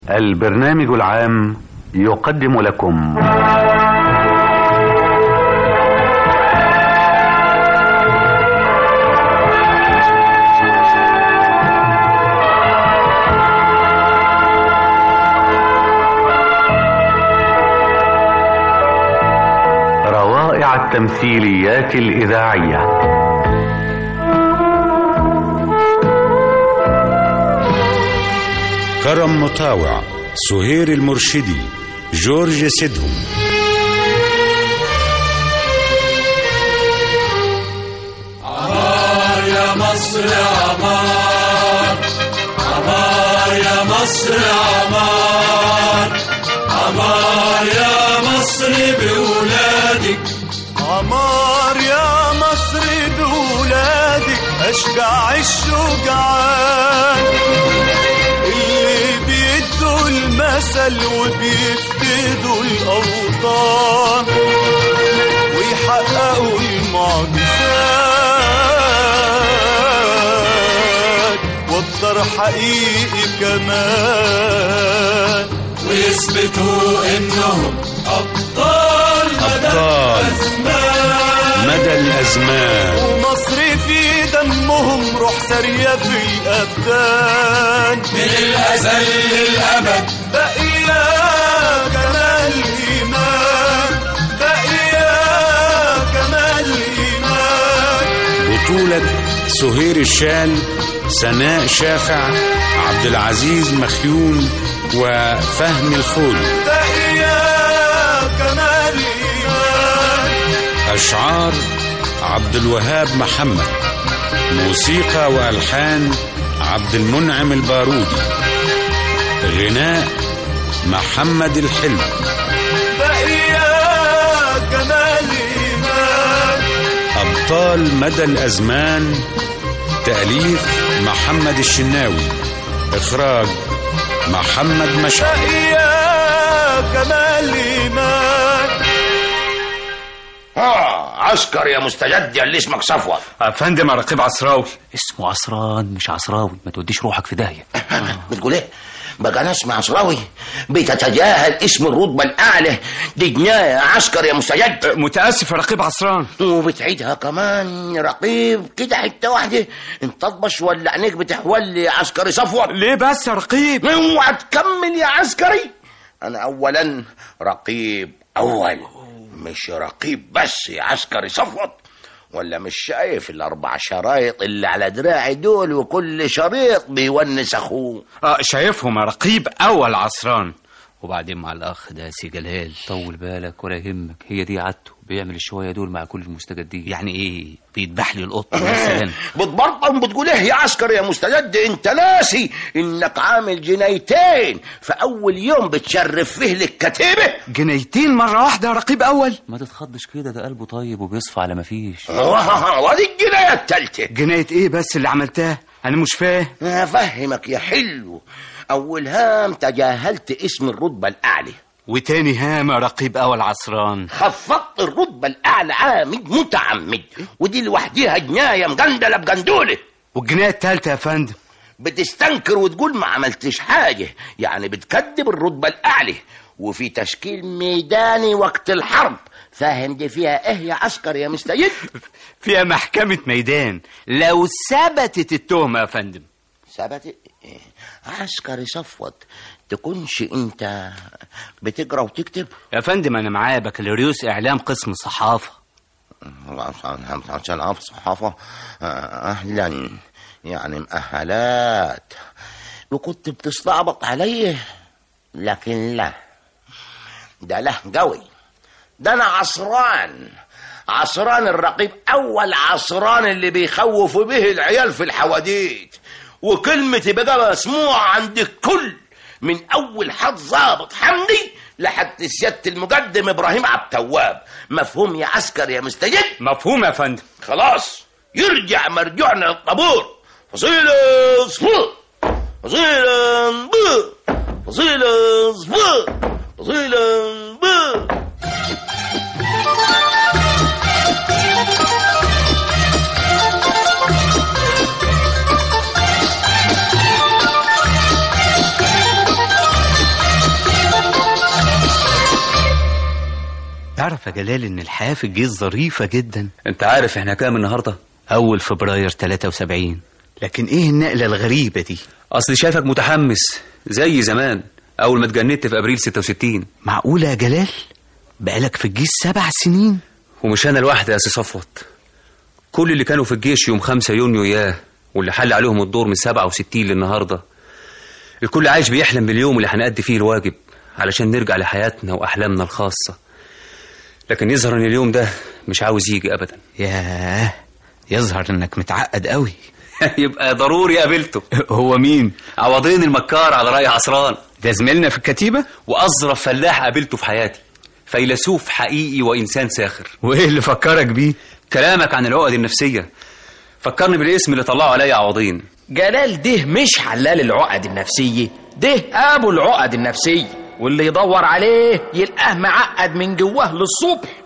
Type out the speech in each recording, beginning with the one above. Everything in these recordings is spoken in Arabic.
البرنامج العام يقدم لكم روائع التمثيليات الإذاعية. كرم مطاوع، سهير المرشدي، جورج سيدهم. عمار يا مصر عمار، عمار يا مصر عمار، عمار يا مصر بولادك، عمار يا مصر بولادك، أشجع الشجعان اللي بيدوا المثل وبيفقدوا الأوطان ويحققوا المعجزات والدار حقيقي كمان، ويثبتوا إنهم أبطال مدى الأزمان، ومصر في دمهم روح سرية في الأبدان، من الأزل للأبد بقيا جمال الإيمان، بقيا جمال الإيمان. بطولة سهير الشال، سناء شافع، عبد العزيز مخيون، وفهم الخولي. بقيا جمال الإيمان. أشعار عبد الوهاب محمد، موسيقى وألحان عبد المنعم البارودي، غناء محمد الحلو. بقيا جمال الإيمان. أبطال مدى الأزمان، تأليف محمد الشناوي، إخراج محمد مشعل. بقيا جمال الإيمان. عسكر يا مستجد اللي اسمك صفوة. افندم يا رقيب عصراوي. اسمه عصران مش عصراوي، ما توديش روحك في داهية. بتقول ايه؟ بقى انا اسمي عصراوي؟ بتتجاهل اسم الرتبة الأعلى، دي جناية عسكر يا مستجد. متأسف يا رقيب عصران. وبتعيدها كمان رقيب كده حتة واحدة؟ انت تطبش ولا عينيك بتحولي يا عسكري صفوة؟ ليه بس يا رقيب؟ اوعى تكمل يا عسكري. انا اولا رقيب اول، مش رقيب بس يا عسكري صفوت. ولا مش شايف الاربع شرايط اللي على دراعي دول وكل شريط بيونس اخوه؟ شايفهم يا رقيب اول عصران. وبعدين مع الأخ ده سي جلال، طول بالك ولا يهمك، هي دي عادته، بيعمل الشوية دول مع كل المستجدين. يعني إيه؟ بيذبح لي القط مثلا. بتبرطم بتقول إيه يا عسكر يا مستجد؟ أنت ناسي إنك عامل جنايتين في أول يوم بتشرف فيه للكتيبة؟ جنايتين مرة واحدة يا رقيب أول؟ ما تتخضش كده، ده قلبه طيب وبيصفى على ما فيش. ودي الجناية التالتة. جناية إيه بس اللي عملتها؟ أنا مش فاهم. أفهمك يا حلو. أول هام تجاهلت اسم الرتبة الأعلى، وتاني هام يا رقيب أول عصران خفضت الرتبة الأعلى عامد متعمد، ودي لوحديها جناية مجندلة بجندولة. والجناية التالتة يا فندم؟ بتستنكر وتقول ما عملتش حاجة، يعني بتكذب الرتبة الأعلى، وفي تشكيل ميداني وقت الحرب. فاهم دي فيها ايه يا عسكر يا مستجد؟ فيها محكمة ميدان لو ثبتت التهمة يا فندم. ثبتت؟ عسكري صفوت، تكونش انت بتقرا وتكتب؟ يا فندم انا معايا بكالوريوس اعلام قسم صحافة. عشان صحافة؟ اهلا، يعني مؤهلات. وكنت بتستعبط عليه، لكن لا، ده له قوي. ده انا عصران الرقيب اول، عصران اللي بيخوفوا به العيال في الحواديت، وكلمتي بقى مسموعة عند الكل، من اول حد ضابط حمدي لحد سيادة المقدم ابراهيم عبد التواب. مفهوم يا عسكر يا مستجد؟ مفهوم يا فندم. خلاص، يرجع مرجوعنا للطابور. فصيلة صفر، فصيلة صفر، فصيلة صفر، فصيلة صفر. تعرف يا جلال ان الحياة في الجيش ظريفة جدا. انت عارف احنا كام النهارده؟ اول فبراير 73. لكن ايه النقلة الغريبة دي؟ اصل شايفك متحمس زي زمان اول ما اتجندت في ابريل 66. معقولة يا جلال؟ بقالك في الجيش 7 سنين؟ ومش انا لوحدي يا سي صفوت، كل اللي كانوا في الجيش يوم 5 يونيو اياه واللي حل عليهم الدور من 67 للنهارده، الكل عايش بيحلم باليوم اللي هنأدي فيه الواجب علشان نرجع لحياتنا واحلامنا الخاصه. لكن يظهر ان اليوم ده مش عاوز يجي ابدا. ياه، يظهر انك متعقد قوي. يبقى ضروري قابلته. هو مين؟ عوضين المكار على رأي عصران. ده زميلنا في الكتيبة واظرف فلاح قابلته في حياتي، فيلسوف حقيقي وانسان ساخر. وايه اللي فكرك بيه؟ كلامك عن العقد النفسيه فكرني بالاسم اللي طلعوا عليا عوضين. جلال ده مش حلال العقد النفسية، ده ابو العقد النفسية، واللي يدور عليه يلقاه معقد من جواه للصبح.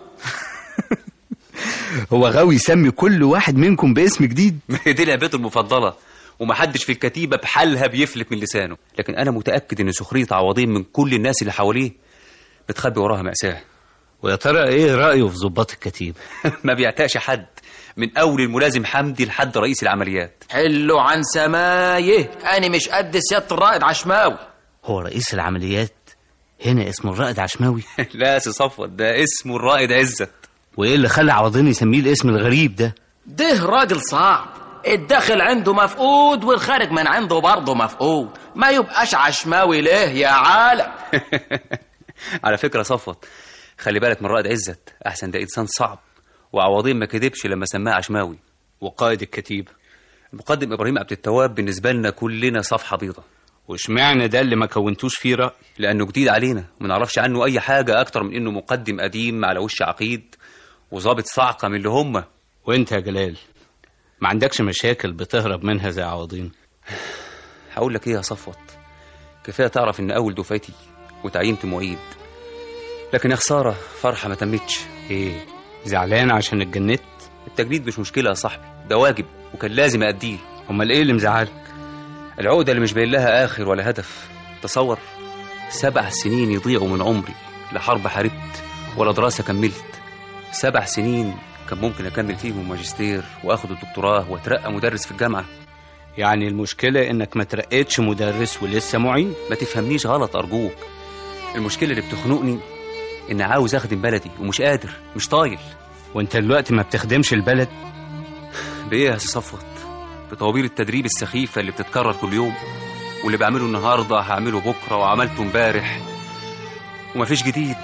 هو غاوي يسمي كل واحد منكم باسم جديد. دي لعبته المفضله ومحدش في الكتيبه بحالها بيفلت من لسانه. لكن انا متاكد ان سخريه عوضين من كل الناس اللي حواليه بتخبي وراها مأساة. ويا ترى ايه رأيه في ضباط الكتيبة؟ ما بيعتقش حد من اول الملازم حمدي لحد رئيس العمليات. حلو عن سمايه، انا مش قد سيادة الرائد عشماوي. هو رئيس العمليات هنا اسمه الرائد عشماوي؟ لا يا سي صفوت، ده اسمه الرائد عزت. وايه اللي خلى عوضين يسميه الاسم الغريب ده؟ ده راجل صعب، الداخل عنده مفقود والخارج من عنده برضه مفقود، ما يبقاش عشماوي ليه يا عالم؟ على فكرة صفوت، خلي بالك من الرائد عزت، احسن ده انسان صعب، وعوضين ما كدبش لما سماه عشماوي. وقائد الكتيبة المقدم ابراهيم عبد التواب بالنسبة لنا كلنا صفحة بيضة. واشمعنى ده اللي ما كونتوش فيه رأي؟ لانه جديد علينا، ما نعرفش عنه اي حاجة اكتر من انه مقدم قديم على وش عقيد وظابط صعقة من اللي هم. وانت يا جلال ما عندكش مشاكل بتهرب منها زي عوضين؟ هقول لك ايه يا صفوت، كفاية تعرف ان اول دفعتي وتعينت معيد، لكن يا خسارة فرحة ما تمتش. ايه، زعلان عشان اتجندت؟ التجنيد مش مشكلة يا صاحبي، ده واجب وكان لازم أديه. امال ايه اللي مزعلك؟ العقدة اللي مش باين لها آخر ولا هدف. تصور 7 سنين يضيعوا من عمري، لا حرب حاربت ولا دراسة كملت. 7 سنين كان ممكن أكمل فيهم ماجستير وأخد الدكتوراه وأترقى مدرس في الجامعة. يعني المشكلة إنك ما ترقيتش مدرس ولسه معيد؟ ما تفهمنيش غلط أرجوك، المشكلة اللي بتخنقني إن عاوز أخدم بلدي ومش قادر، مش طايل. وانت دلوقتي ما بتخدمش البلد؟ بإيه يا سي صفوت؟ بطوابير التدريب السخيفة اللي بتتكرر كل يوم، واللي بعمله النهاردة هعمله بكرة وعملته امبارح ومفيش جديد.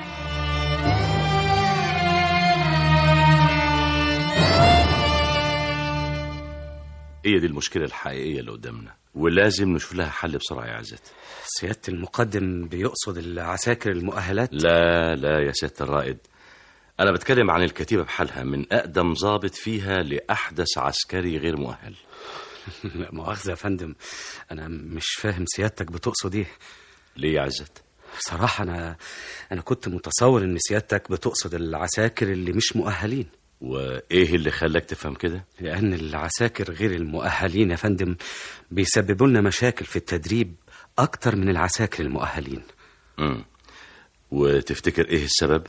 هي دي المشكلة الحقيقية اللي قدامنا، ولازم نشوف لها حل بسرعة يا عزت. سيادة المقدم بيقصد العساكر المؤهلات؟ لا لا يا سيادة الرائد، أنا بتكلم عن الكتيبة بحالها، من أقدم ضابط فيها لأحدث عسكري غير مؤهل. لا مؤاخذة يا فندم، أنا مش فاهم سيادتك بتقصد إيه. ليه يا عزت؟ بصراحة أنا كنت متصور إن سيادتك بتقصد العساكر اللي مش مؤهلين. وإيه اللي خلاك تفهم كده؟ لأن العساكر غير المؤهلين يا فندم بيسببوا لنا مشاكل في التدريب أكتر من العساكر المؤهلين. وتفتكر إيه السبب؟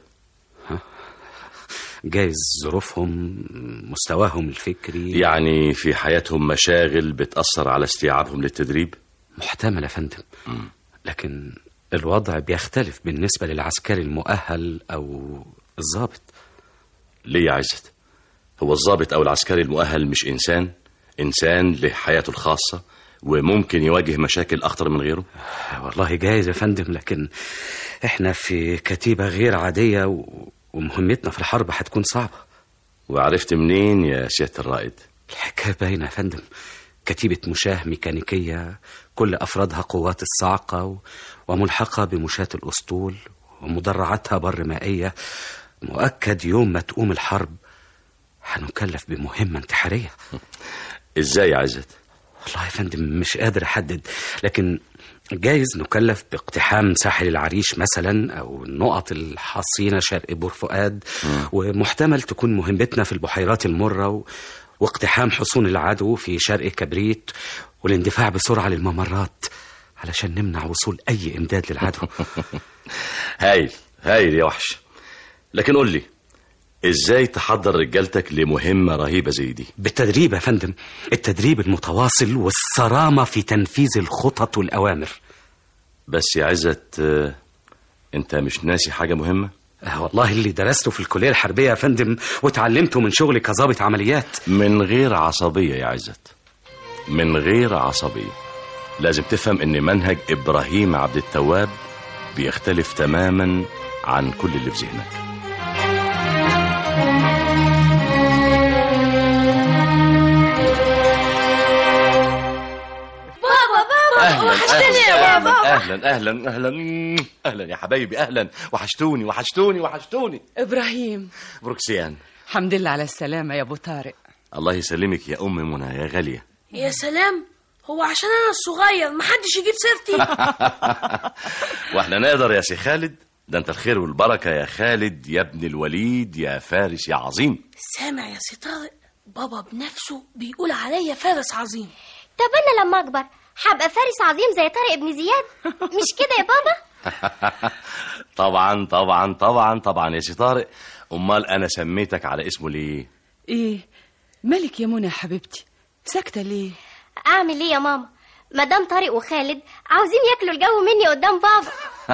جايز ظروفهم، مستواهم الفكري، يعني في حياتهم مشاغل بتأثر على استيعابهم للتدريب؟ محتمل يا فندم. لكن الوضع بيختلف بالنسبة للعسكري المؤهل أو الضابط. ليه يا عزت؟ هو الضابط أو العسكري المؤهل مش إنسان له حياته الخاصة وممكن يواجه مشاكل أخطر من غيره؟ والله جايز يا فندم، لكن إحنا في كتيبة غير عادية ومهمتنا في الحرب هتكون صعبة. وعرفت منين يا سيادة الرائد؟ الحكاية باينة يا فندم، كتيبة مشاة ميكانيكية كل أفرادها قوات الصاعقة وملحقة بمشاة الأسطول ومدرعاتها بر مائية. مؤكد يوم ما تقوم الحرب هنكلف بمهمة انتحارية. إزاي يا عزت؟ والله يا فندم مش قادر أحدد، لكن جايز نكلف باقتحام ساحل العريش مثلا أو النقط الحصينة شرق بور فؤاد، ومحتمل تكون مهمتنا في البحيرات المرة واقتحام حصون العدو في شرق كبريت والاندفاع بسرعة للممرات علشان نمنع وصول أي إمداد للعدو. هايل يا وحش. لكن قول لي ازاي تحضر رجالتك لمهمة رهيبة زي دي؟ بالتدريب يا فندم، التدريب المتواصل والصرامة في تنفيذ الخطط والأوامر. بس يا عزت، انت مش ناسي حاجة مهمة؟ والله اللي درسته في الكلية الحربية يا فندم وتعلمته من شغلي كظابط عمليات. من غير عصبية يا عزت، من غير عصبية. لازم تفهم ان منهج إبراهيم عبد التواب بيختلف تماما عن كل اللي في ذهنك. وحشتني يا بابا. اهلا اهلا اهلا اهلا يا حبايبي، اهلا. وحشتوني وحشتوني وحشتوني. ابراهيم، بروكسيان، الحمد لله على السلامة يا ابو طارق. الله يسلمك يا ام منى يا غالية. يا سلام، هو عشان انا الصغير محدش يجيب سيرتي؟ واحنا نقدر يا سي خالد؟ ده انت الخير والبركة يا خالد يا ابن الوليد يا فارس يا عظيم. سامع يا سي طارق، بابا بنفسه بيقول عليا فارس عظيم. طب انا لما اكبر هبقى فارس عظيم زي طارق ابن زياد، مش كده يا بابا؟ طبعا طبعا طبعا طبعا يا سي طارق. امال انا سميتك على اسمه ليه؟ ايه مالك يا منى يا حبيبتي، ساكتة ليه؟ اعمل ايه يا ماما؟ مدام طارق وخالد عاوزين ياكلوا الجو مني قدام بابا.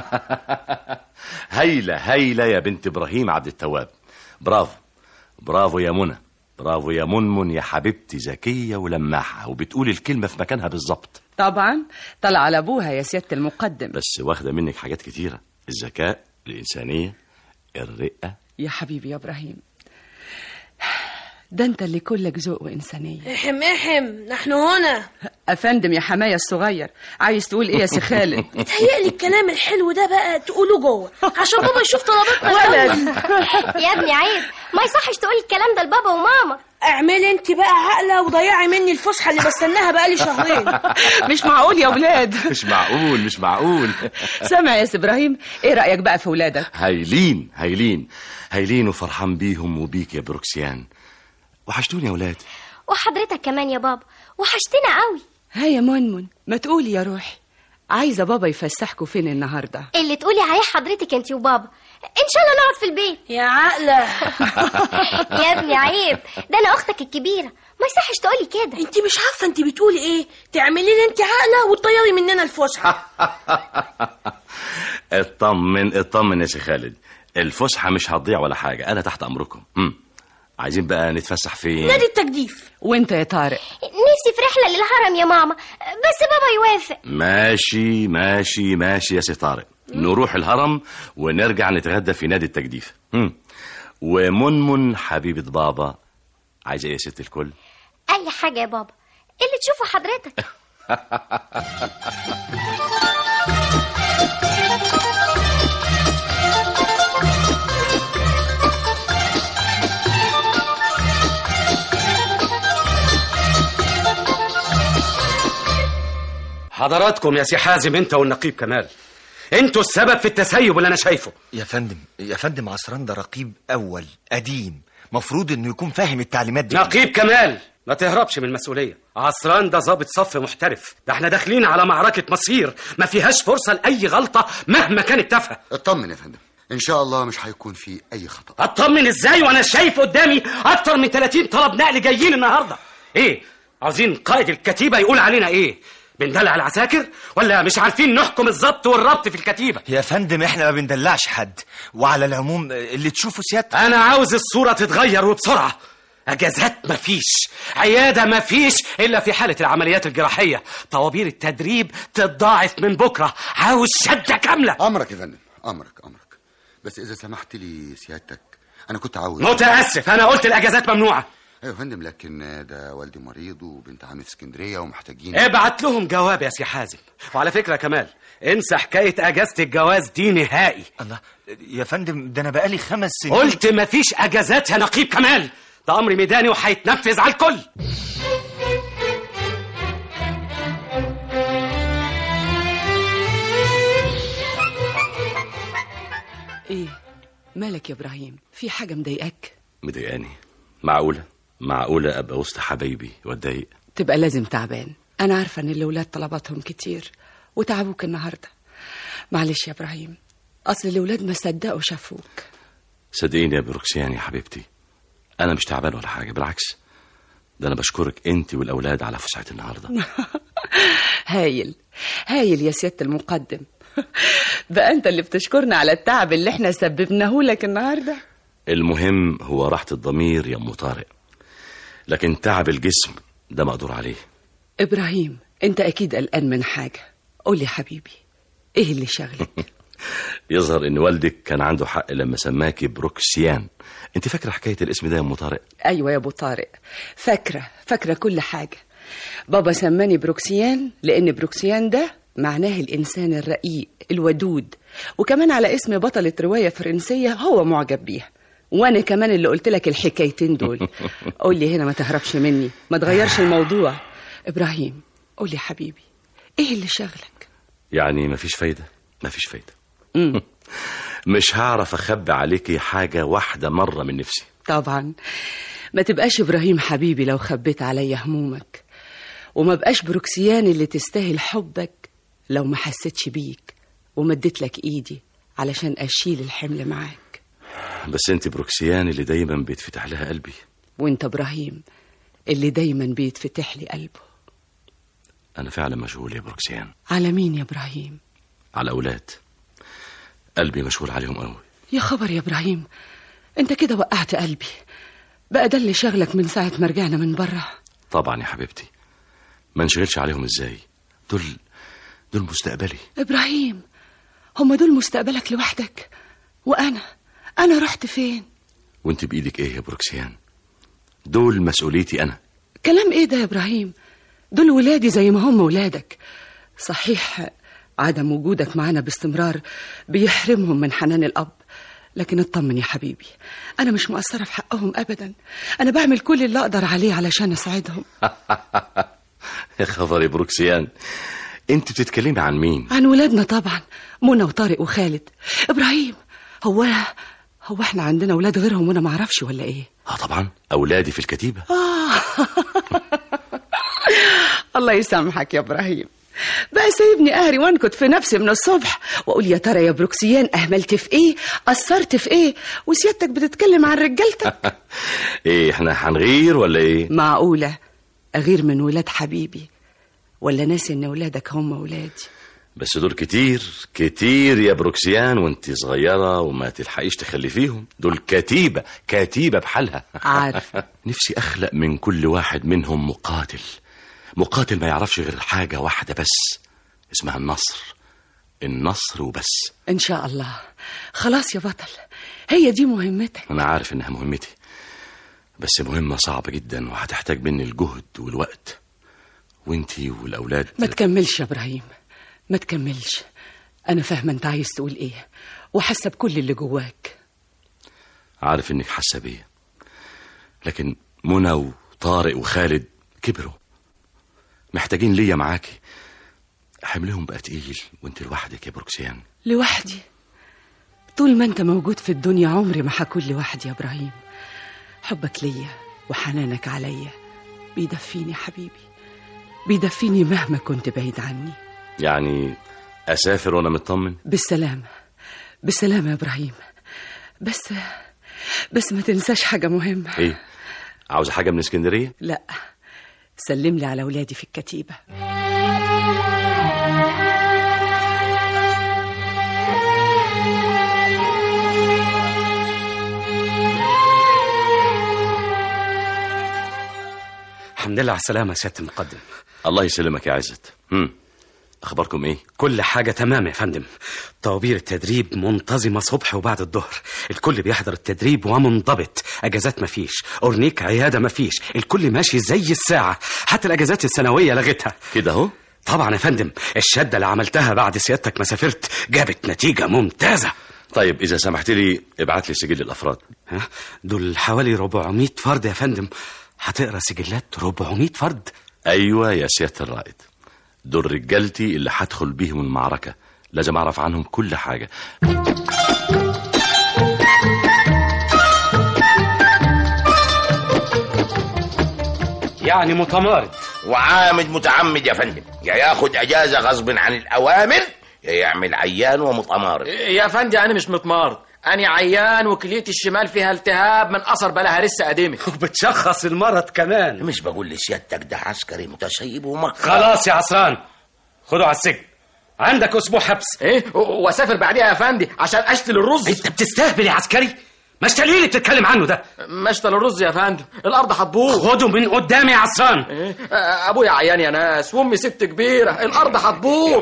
هايلة هايلة يا بنت إبراهيم عبد التواب. برافو برافو يا منى، برافو يا منمن يا حبيبتي، ذكية ولماحة وبتقول الكلمة في مكانها بالظبط. طبعا طلع على ابوها يا سيادة المقدم. بس واخدة منك حاجات كتيرة، الذكاء، الإنسانية، الرقة. يا حبيبي يا إبراهيم، ده انت اللي كلك ذوق وإنسانية. احم نحن هنا. أفندم يا حماية الصغير، عايز تقول ايه يا سي خالد؟ اتهيألي الكلام الحلو ده بقى تقوله جوه عشان بابا يشوف طلباتنا. ولد يا ابني عيب، ما يصحش تقول الكلام ده لبابا وماما. اعملي انت بقى عقله وضيعي مني الفسحه اللي بستناها بقالي شهرين. مش معقول يا ولاد. مش معقول مش معقول. سامع يا سي إبراهيم، ايه رأيك بقى في ولادك؟ هايلين هايلين هايلين، وفرحان بيهم وبيك يا بروكسيان. وحشتوني يا ولاد. وحضرتك كمان يا بابا، وحشتنا قوي. ها يا منمن، ما تقولي يا روحي، عايزة بابا يفسحكوا فين النهاردة؟ اللي تقولي عليه حضرتك انت وبابا، ان شاء الله نقعد في البيت. يا عقله. يا ابني عيب، ده انا اختك الكبيره، ما يصحش تقولي كده. انت مش عارفه انت بتقولي ايه، تعملي لي انت عقله وتطيري مننا الفسحه. اطمن يا سي خالد، الفسحه مش هتضيع ولا حاجه، انا تحت امركم. عايزين بقى نتفسح فين؟ نادي التجديف. وانت يا طارق؟ نفسي في رحله للهرم يا ماما، بس بابا يوافق. ماشي ماشي ماشي يا سي طارق، نروح الهرم ونرجع نتغدى في نادي التجديف. ومنمن حبيبة بابا، عايزة ايه يا ست الكل؟ اي حاجة يا بابا، اللي تشوفه حضرتك. حضراتكم يا سي حازم، انت والنقيب كمال، انتوا السبب في التسيب اللي انا شايفه. يا فندم عصران ده رقيب اول قديم، مفروض انه يكون فاهم التعليمات دي. نقيب كمال، ما تهربش من المسؤولية. عصران ده ضابط صف محترف، ده احنا داخلين على معركة مصير ما فيهاش فرصة لأي غلطة مهما كانت تافهة. اطمن يا فندم، ان شاء الله مش هيكون في اي خطأ. اطمن ازاي وانا شايف قدامي اكتر من 30 طلب نقل جايين النهاردة؟ ايه عاوزين قائد الكتيبة يقول علينا ايه؟ بندلع العساكر ولا مش عارفين نحكم الضبط والربط في الكتيبة؟ يا فندم احنا ما بندلعش حد، وعلى العموم اللي تشوفه سيادتك. انا عاوز الصورة تتغير وبسرعة. اجازات مفيش، عيادة مفيش الا في حالة العمليات الجراحية، طوابير التدريب تتضاعف من بكرة، عاوز شدة كاملة. امرك يا فندم، امرك. بس اذا سمحت لي سيادتك، انا كنت عاوز. متأسف، انا قلت الاجازات ممنوعة. ايوه يا فندم، لكن ده والدي مريض وبنت عمي في اسكندريه ومحتاجين. ابعت لهم جواب يا سي حازم. وعلى فكره كمال، انسى حكايه اجازه الجواز دي نهائي. الله يا فندم، ده انا بقالي 5 سنين. قلت مفيش اجازات يا نقيب كمال، ده امر ميداني وهيتنفذ على الكل. ايه مالك يا ابراهيم، في حاجه مضايقاك؟ مضايقاني؟ معقولة أبقى وسط حبايبي واتضايق؟ تبقى لازم تعبان. أنا عارفة إن الأولاد طلباتهم كتير وتعبوك النهاردة. معلش يا إبراهيم، أصل الأولاد ما صدقوا شافوك. صدقيني يا بروكسيان يا حبيبتي، انا مش تعبان ولا حاجه، بالعكس ده انا بشكرك انت والاولاد على فسحه النهارده. هايل هايل يا سيادة المقدم. بقى انت اللي بتشكرنا على التعب اللي احنا سببناه لك النهارده. المهم هو راحه الضمير يا ام طارق، لكن تعب الجسم ده مقدور عليه. ابراهيم، انت اكيد قلقان من حاجه، قول لي حبيبي ايه اللي شغلك؟ يظهر ان والدك كان عنده حق لما سماكي بروكسيان. انت فاكره حكايه الاسم ده يا ام طارق؟ ايوه يا ابو طارق، فاكره كل حاجه. بابا سماني بروكسيان لان بروكسيان ده معناه الانسان الرقيق الودود، وكمان على اسم بطلة روايه فرنسيه هو معجب بيها، وانا كمان اللي قلت لك الحكايتين دول. قول لي هنا، ما تهربش مني، ما تغيرش الموضوع. ابراهيم قول لي حبيبي ايه اللي شغلك؟ يعني مفيش فايده؟ مش هعرف اخبي عليكي حاجه واحده مره من نفسي. طبعا ما تبقاش ابراهيم حبيبي لو خبيت عليا همومك، وما بقاش بروكسيان اللي تستاهل حبك لو ما حسيتش بيك ومديت لك ايدي علشان اشيل الحمل معاك. بس انت بروكسيان اللي دايما بيتفتح لها قلبي، وانت ابراهيم اللي دايما بيتفتح لي قلبه. انا فعلا مشغول يا بروكسيان. على مين يا ابراهيم؟ على اولاد، قلبي مشغول عليهم قوي. يا خبر يا ابراهيم، انت كده وقعت قلبي. بقى ده اللي شغلك من ساعة ما رجعنا من بره؟ طبعا يا حبيبتي، ما نشغلش عليهم ازاي؟ دول مستقبلي. ابراهيم، هم دول مستقبلك لوحدك؟ وانا رحت فين؟ وانت بايدك ايه يا بروكسيان؟ دول مسؤوليتي انا. كلام ايه ده يا ابراهيم؟ دول ولادي زي ما هم ولادك. صحيح عدم وجودك معانا باستمرار بيحرمهم من حنان الاب، لكن اطمن يا حبيبي، انا مش مقصره في حقهم ابدا. انا بعمل كل اللي اقدر عليه علشان اساعدهم. يا خبر يا بروكسيان، انت بتتكلمي عن مين؟ عن ولادنا طبعا، منى وطارق وخالد. ابراهيم، هو احنا عندنا ولاد غيرهم وانا ما اعرفش ولا ايه؟ طبعا اولادي في الكتيبه. الله يسامحك يا ابراهيم، بقى سايبني اهري وانكت في نفسي من الصبح واقول يا ترى يا بروكسيان اهملت في ايه، قصرت في ايه، وسيادتك بتتكلم عن رجالتك. ايه احنا هنغير ولا ايه؟ معقوله اغير من ولاد حبيبي ولا ناسي ان ولادك هم ولادي؟ بس دول كتير يا بروكسيان، وانت صغيره وما تلحقيش تخلفيهم. دول كتيبه بحالها. عارفه. نفسي اخلق من كل واحد منهم مقاتل ما يعرفش غير حاجة واحدة بس، اسمها النصر وبس. ان شاء الله. خلاص يا بطل، هي دي مهمتك. انا عارف انها مهمتي، بس مهمة صعبة جدا وهتحتاج مني الجهد والوقت، وانتي والاولاد. ما تكملش يا ابراهيم، ما تكملش. انا فاهمة انت عايز تقول ايه وحاسة بكل اللي جواك. عارف انك حاسة بيا، لكن منى وطارق وخالد كبروا، محتاجين ليا معاكي. حملهم بقى تقيل وانت لوحدك يا بروكسيان. لوحدي؟ طول ما انت موجود في الدنيا عمري ما هكون لوحدي يا ابراهيم. حبك ليا وحنانك عليا بيدفيني يا حبيبي، بيدفيني مهما كنت بعيد عني. يعني اسافر وانا مطمن؟ بالسلامة يا ابراهيم. بس ما تنساش حاجة مهمة. ايه؟ عاوز حاجة من اسكندرية؟ لا، سلم لي على ولادي في الكتيبة. الحمد لله على السلامة يا سيادة المقدم. الله يسلمك يا عزت. أخباركم إيه؟ كل حاجة تمام يا فندم. طوابير التدريب منتظمة صبح وبعد الظهر، الكل بيحضر التدريب ومنضبط، أجازات مفيش، أورنيك عيادة مفيش، الكل ماشي زي الساعة، حتى الأجازات السنوية لغتها. كده أهو؟ طبعا يا فندم، الشدة اللي عملتها بعد سيادتك ما سافرت جابت نتيجة ممتازة. طيب إذا سمحت لي ابعت لي سجل الأفراد. دول حوالي 400 فرد يا فندم. هتقرأ سجلات 400 فرد؟ أيوة يا سيادة الرائد، دول رجالتي اللي هدخل بيهم المعركة، لازم أعرف عنهم كل حاجة. يعني متمارد وعامد متعمد يا فندم، يا ياخد اجازة غصب عن الأوامر يا يعمل عيان ومتأمارض. يا فندم انا مش متمارض، انا عيان وكليتي الشمال فيها التهاب من اثر بلاها لسه قديمه. وبتشخص المرض كمان. مش بقول لسيادتك ده عسكري متشيب ومكر. خلاص يا عصران، خده على السجن، عندك اسبوع حبس. ايه واسافر بعديها يا فندم عشان اشتل الرز. انت بتستهبل يا عسكري؟ مشتل ايه اللي بتتكلم عنه ده؟ مشتل الرز يا فندم، الارض هتبوظ. خده من قدامي يا عصران. إيه؟ ابويا عيان يا ناس وامي ست كبيره، الارض هتبوظ.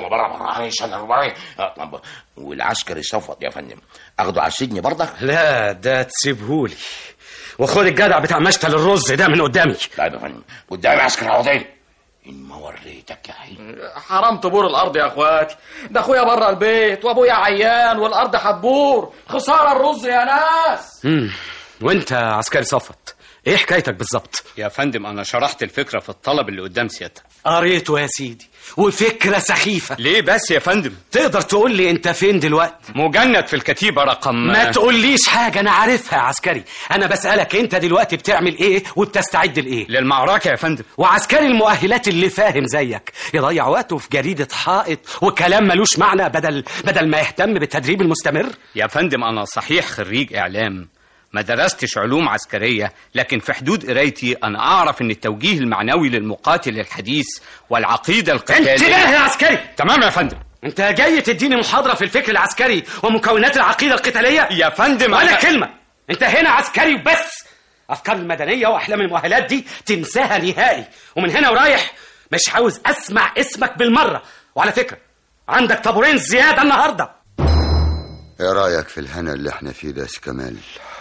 والعسكري صفط يا فندم اخده على السجن برضك؟ لا ده تسيبهولي، وخد الجدع بتاع مشتل الرز ده من قدامي. طيب يا فندم قدامي عسكري عوضين. إن ما وريتك يا حي. حرام تبور الارض يا اخواتي، ده اخويا بره البيت وابويا عيان والارض هتبور، خساره الرز يا ناس. وانت يا عسكري صفت، ايه حكايتك بالظبط؟ يا فندم انا شرحت الفكره في الطلب اللي قدام سيادتك. قريته يا سيدي، وفكره سخيفه. ليه بس يا فندم؟ تقدر تقول لي انت فين دلوقتي؟ مجند في الكتيبه رقم. ما تقوليش حاجه انا عارفها يا عسكري، انا بسالك انت دلوقتي بتعمل ايه وبتستعد لايه؟ للمعركه يا فندم. وعسكري المؤهلات اللي فاهم زيك يضيع وقته في جريده حائط وكلام ملوش معنى بدل ما يهتم بالتدريب المستمر؟ يا فندم انا صحيح خريج اعلام، ما درستش علوم عسكرية، لكن في حدود قرايتي أنا أعرف أن التوجيه المعنوي للمقاتل الحديث والعقيدة القتالية. انتباه يا عسكري. تمام يا فندم. أنت جاي تديني محاضرة في الفكر العسكري ومكونات العقيدة القتالية؟ يا فندم ولا كلمة. أنت هنا عسكري وبس. أفكار المدنية وأحلام المؤهلات دي تنساها نهائي، ومن هنا ورايح مش عاوز أسمع اسمك بالمرة. وعلى فكرة عندك طابورين زيادة النهاردة. ايه رأيك في الهنا اللي احنا فيه ده يا كمال؟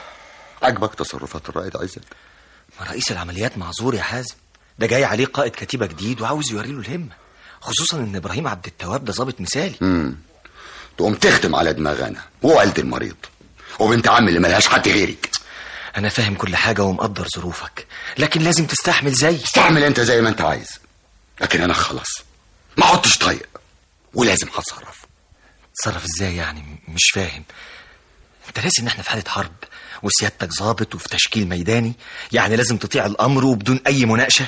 عجبك تصرفات الرائد عزت؟ رئيس العمليات معذور يا حازم، ده جاي عليه قائد كتيبة جديد وعاوز يوريله الهمة، خصوصا ان ابراهيم عبد التواب ده ضابط مثالي. تقوم تختم على دماغنا ووالد المريض وبنت عمي اللي ملهاش حد غيرك. انا فاهم كل حاجة ومقدر ظروفك، لكن لازم تستحمل استحمل انت زي ما انت عايز، لكن انا خلاص ما عدتش طايق ولازم هتصرف. تصرف ازاي يعني؟ مش فاهم. انت ناسي ان احنا في حالة حرب وسيادتك ضابط وفي تشكيل ميداني، يعني لازم تطيع الامر وبدون اي مناقشة.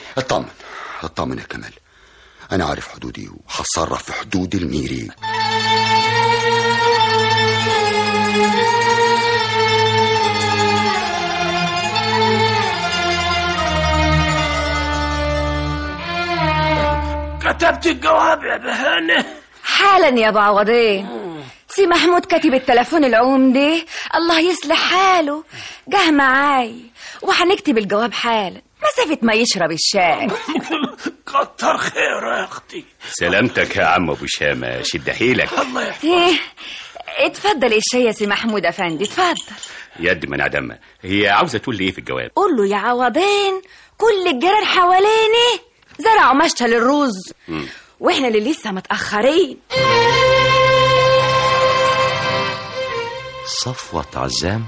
اطمن يا كمال، انا عارف حدودي وهتصرف في حدود الميري. كتبت الجواب يا بهانة حالا يا ابو عوضين. سي محمود كاتب التلفون العوم ده، الله يصلح حاله، جه معاي وهنكتب الجواب حالا مسافة ما يشرب الشاي. كتر خير يا اختي. سلامتك يا عم ابو شامة، شد حيلك. الله يحفظك. ايه اتفضل الشاي يا سي محمود افندي، اتفضل. يد من عدمة. هي عاوزة تقول لي ايه في الجواب؟ قول له يا عوضين كل الجيران حواليني زرعوا مشتل الرز واحنا اللي لسه متأخرين. صفوت عزام.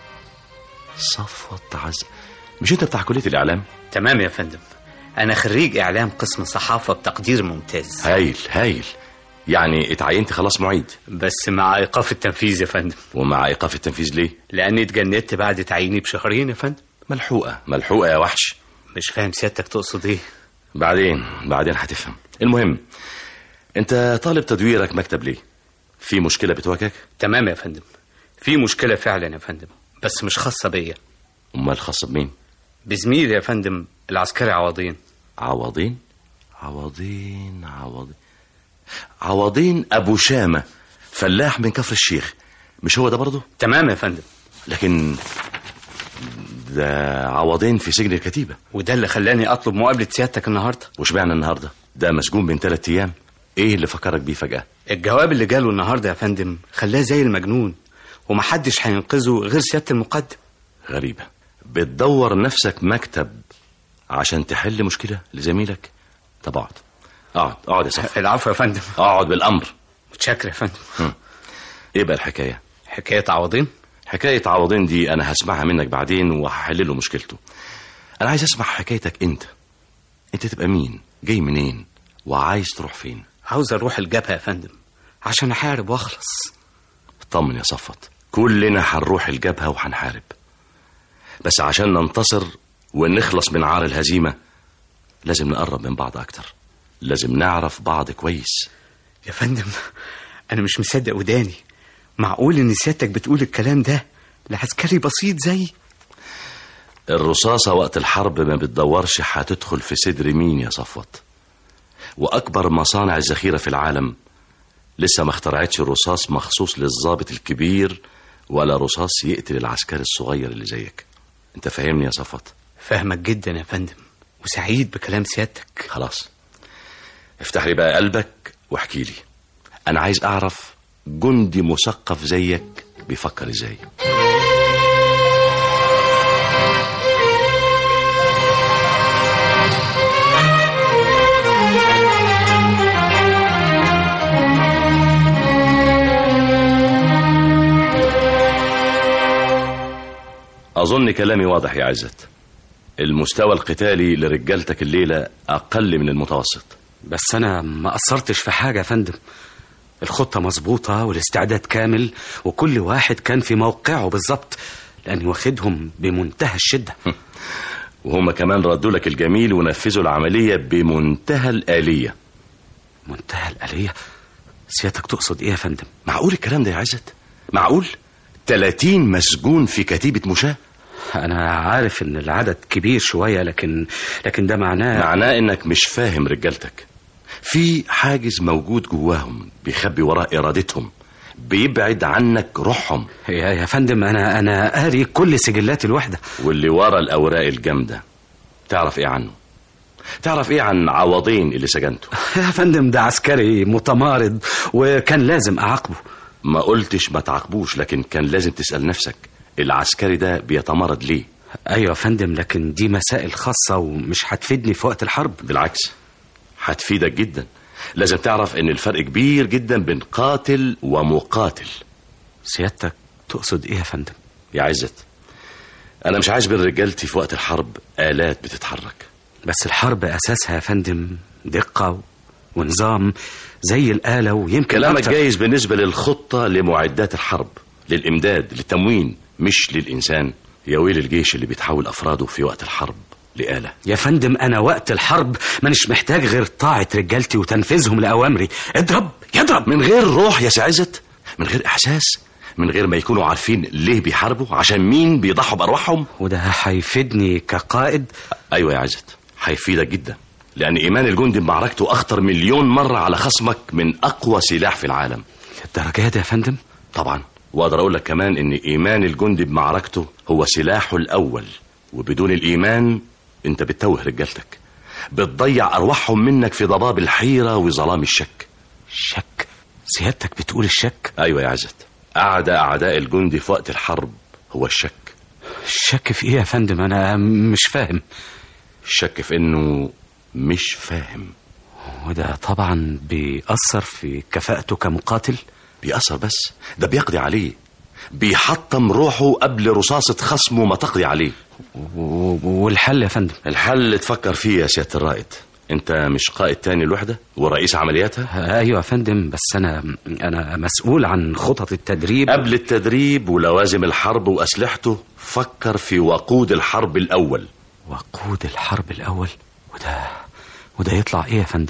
مش انت بتاع كلية الاعلام؟ تمام يا فندم، انا خريج اعلام قسم صحافة بتقدير ممتاز. هايل. يعني اتعينت خلاص معيد؟ بس مع ايقاف التنفيذ يا فندم. ومع ايقاف التنفيذ ليه؟ لاني اتجندت بعد تعييني بشهرين يا فندم. ملحوقة يا وحش. مش فاهم سيادتك تقصد ايه؟ بعدين هتفهم. المهم انت طالب تدويرك مكتب ليه؟ في مشكلة بتواجهك؟ تمام يا فندم، في مشكلة فعلا يا فندم، بس مش خاصة بيا. امال خاصة بمين؟ بزميلي يا فندم العسكري عوضين. عوضين ابو شامة، فلاح من كفر الشيخ، مش هو ده برضه؟ تمام يا فندم. لكن ده عوضين في سجن الكتيبة، وده اللي خلاني اطلب مقابلة سيادتك النهاردة. وش معنى النهاردة؟ ده مسجون من 3 ايام، ايه اللي فكرك بيه فجأة؟ الجواب اللي جاله النهاردة يا فندم خلاه زي المجنون، ومحدش هينقذه غير سيادة المقدم. غريبة، بتدور نفسك مكتب عشان تحل مشكلة لزميلك؟ طب اقعد يا صفر. العفو يا فندم. اقعد بالامر. متشكر يا فندم. ايه بقى الحكاية؟ حكاية عوضين؟ حكاية عوضين دي انا هسمعها منك بعدين وهحلله مشكلته. انا عايز اسمع حكايتك انت تبقى مين، جاي منين، وعايز تروح فين؟ عاوز اروح الجبهة يا فندم عشان احارب واخلص. اطمن يا صفت، كلنا هنروح الجبهة وهنحارب، بس عشان ننتصر ونخلص من عار الهزيمة لازم نقرب من بعض اكتر، لازم نعرف بعض كويس. يا فندم أنا مش مصدق وداني. معقول إن سيادتك بتقول الكلام ده لعسكري بسيط زي؟ الرصاصة وقت الحرب ما بتدورش هتدخل في صدر مين يا صفوت. وأكبر مصانع الذخيرة في العالم لسه ما اخترعتش رصاص مخصوص للضابط الكبير ولا رصاص يقتل العسكري الصغير اللي زيك. انت فاهمني يا صفوت؟ فاهمك جدا يا فندم، وسعيد بكلام سيادتك. خلاص، افتح لي بقى قلبك واحكي لي. انا عايز اعرف جندي مثقف زيك بيفكر ازاي. أظن كلامي واضح يا عزت. المستوى القتالي لرجالتك الليلة أقل من المتوسط. بس أنا ما قصرتش في حاجة يا فندم. الخطة مظبوطة والاستعداد كامل، وكل واحد كان في موقعه بالظبط، لأني واخدهم بمنتهى الشدة. وهم كمان ردوا لك الجميل ونفذوا العملية بمنتهى الآلية. منتهى الآلية؟ سيادتك تقصد إيه يا فندم؟ معقول الكلام ده يا عزت؟ معقول 30 مسجون في كتيبة مشاة؟ أنا عارف إن العدد كبير شوية، لكن ده معناه إنك مش فاهم رجالتك. في حاجز موجود جواهم بيخبي وراء إرادتهم، بيبعد عنك روحهم. يا فندم أنا قاري كل سجلات الوحدة. واللي ورا الأوراق الجامدة تعرف إيه عنه؟ تعرف إيه عن عوضين اللي سجنته؟ يا فندم ده عسكري متمارض وكان لازم أعاقبه. ما قلتش ما تعاقبوش، لكن كان لازم تسأل نفسك العسكري ده بيتمرد ليه؟ أيوة يا فندم، لكن دي مسائل خاصة ومش هتفيدني في وقت الحرب. بالعكس هتفيدك جدا. لازم تعرف ان الفرق كبير جدا بين قاتل ومقاتل. سيادتك تقصد ايه يا فندم؟ يا عزت، انا مش عايز بين رجالتي في وقت الحرب آلات بتتحرك. بس الحرب اساسها يا فندم دقة ونظام زي الآلة، ويمكن كلامك أكتر. جايز بالنسبة للخطة لمعدات الحرب، للإمداد، للتموين، مش للإنسان. يا ويل الجيش اللي بيتحول أفراده في وقت الحرب لآلة. يا فندم أنا وقت الحرب مانيش محتاج غير طاعة رجالتي وتنفيذهم لأوامري. اضرب يضرب من غير روح يا سعزت، من غير إحساس، من غير ما يكونوا عارفين ليه بيحاربوا، عشان مين بيضحوا بأرواحهم. وده هيفيدني كقائد؟ أيوة يا عزت، هيفيدك جدا، لأن إيمان الجندي بمعركته أخطر مليون مرة على خصمك من أقوى سلاح في العالم. للدرجة دي يا فندم؟ طبعا. وأقدر أقول لك كمان إن إيمان الجندي بمعركته هو سلاحه الأول، وبدون الإيمان أنت بتتوه رجالتك، بتضيع أرواحهم منك في ضباب الحيرة وظلام الشك. الشك؟ سيادتك بتقول الشك؟ أيوة يا عزت، أعداء الجندي في وقت الحرب هو الشك. الشك في إيه يا فندم؟ أنا مش فاهم. الشك في إنه مش فاهم. وده طبعا بيأثر في كفاءته كمقاتل. بيأثر، بس ده بيقضي عليه، بيحطم روحه قبل رصاصة خصمه ما تقضي عليه. والحل يا فندم؟ الحل تفكر فيه يا سيادة الرائد. انت مش قائد تاني الوحدة ورئيس عملياتها؟ ايوه يا فندم، بس انا مسؤول عن خطط التدريب. قبل التدريب ولوازم الحرب وأسلحته فكر في وقود الحرب الأول. وقود الحرب الأول؟ وده يطلع ايه يا فندم؟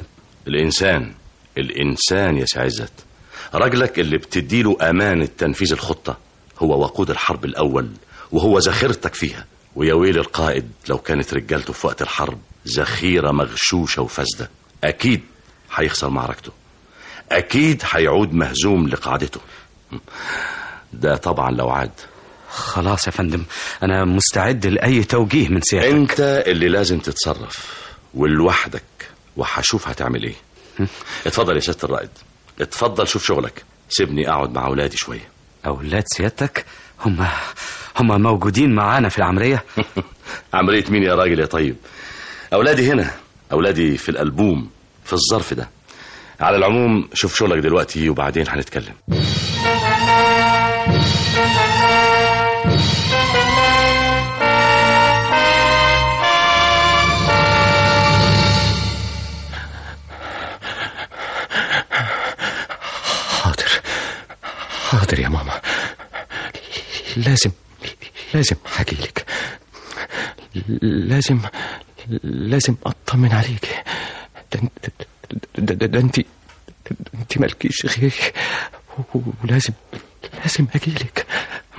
الإنسان يا سعزت، رجلك اللي بتديله أمانة تنفيذ الخطة هو وقود الحرب الأول، وهو ذخيرتك فيها. ويا ويل القائد لو كانت رجالته في وقت الحرب ذخيرة مغشوشة وفاسدة، أكيد هيخسر معركته، أكيد هيعود مهزوم لقاعدته. ده طبعا لو عاد. خلاص يا فندم، أنا مستعد لأي توجيه من سيادتك. أنت اللي لازم تتصرف ولوحدك، وهشوف هتعمل إيه. اتفضل يا سيادة الرائد، اتفضل شوف شغلك، سيبني أقعد مع أولادي شوية. أولاد سيادتك؟ هم موجودين معانا في العملية؟ عملية مين يا راجل يا طيب؟ أولادي هنا، أولادي في الألبوم في الظرف ده. على العموم شوف شغلك دلوقتي وبعدين هنتكلم. حاضر يا ماما، لازم حكيلك، لازم أطمن عليك. ده انت مالكيش غيري ولازم اجيلك.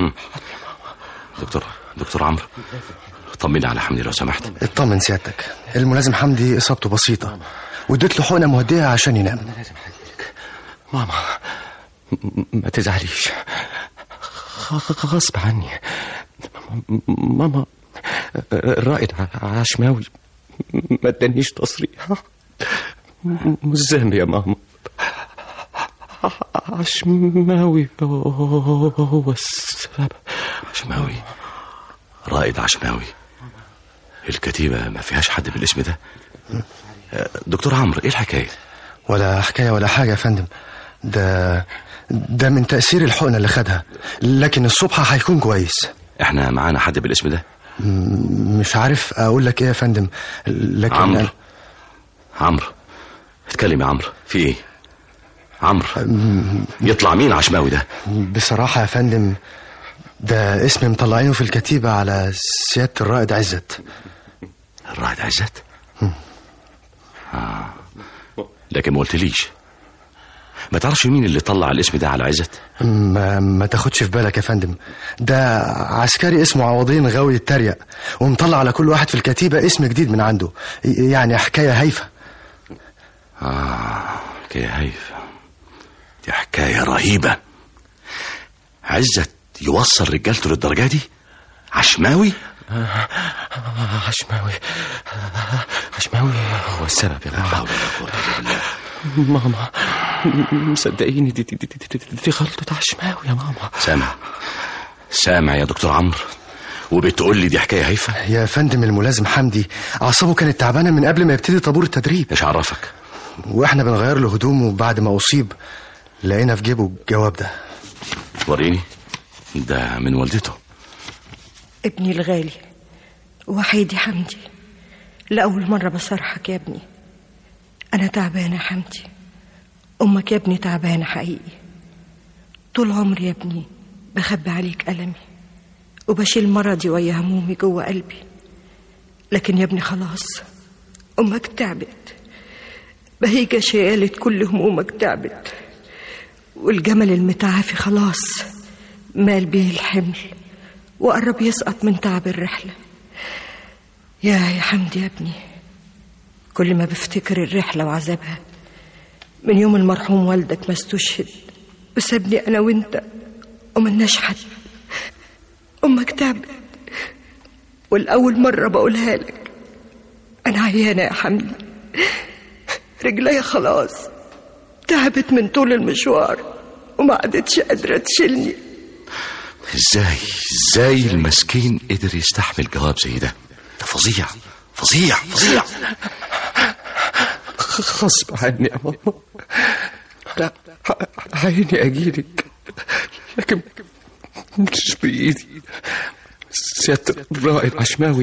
دكتور عمرو، طمني على حمدي لو سمحت. اطمن سيادتك، الملازم حمدي اصابته بسيطه واديت له حقنه مهدئه عشان ينام. ماما ما تزعليش، غصب عني. ماما الرائد عشماوي ما ادانيش تصريح، مش ذنبي يا ماما. عشماوي هو السبب. عشماوي، رائد عشماوي. الكتيبة ما فيهاش حد بالاسم ده. دكتور عمرو، ايه الحكاية؟ ولا حكاية ولا حاجة يا فندم، ده من تأثير الحقنة اللي خدها، لكن الصبح هيكون كويس. احنا معانا حد بالاسم ده؟ مش عارف اقول لك ايه يا فندم، لكن عمرو اتكلم يا عمرو، في ايه؟ عمرو، يطلع مين عشماوي ده؟ بصراحة يا فندم ده اسم مطلعينه في الكتيبة على سيادة الرائد عزت. الرائد عزت؟ لكن ما قلتليش، ما تعرفش مين اللي طلع الاسم ده على عزت؟ ما تاخدش في بالك يا فندم، ده عسكري اسمه عوضين غاوي التريق، ومطلع على كل واحد في الكتيبة اسم جديد من عنده، يعني حكاية هايفة. حكاية هايفة، دي حكاية رهيبة. عزت يوصل رجالته للدرجة دي؟ عشماوي هو السبب يا ماما. ماما مصدقيني، دي غلطة عشماوي يا ماما. سامع يا دكتور عمرو، وبتقول لي دي حكاية هايفة؟ يا فندم الملازم حمدي أعصابه كانت تعبانة من قبل ما يبتدي طابور التدريب. ايش عرفك؟ واحنا بنغير له هدومه بعد ما أصيب لقينا في جيبه الجواب ده. وريني، ده من والدته. ابني الغالي وحيدي حمدي، لأول مرة بصرحك يا ابني. أنا تعبانة يا حمدي، أمك يا ابني تعبانة حقيقي. طول عمري يا ابني بخبي عليك ألمي وبشيل مرضي ويا همومي جوه قلبي، لكن يا ابني خلاص أمك تعبت، بهيجة شيالت كل همومك تعبت، والجمل المتعافي خلاص مال بيه الحمل وقرب يسقط من تعب الرحلة. يا حمدي يا ابني، كل ما بفتكر الرحلة وعذابها من يوم المرحوم والدك ما استشهد وسابني أنا وانت وملناش حد. أمك تعبت، والأول مرة بقولها لك، أنا عيانة يا حمدي، رجلي خلاص تعبت من طول المشوار وما عادتش قادرة تشيلني. ازاي المسكين قدر يستحمل جواب زي ده؟ ده فظيع. غصب عني يا ماما، لا عيني اجيلك، لكن مش بايدي. سيادة الرائد عشماوي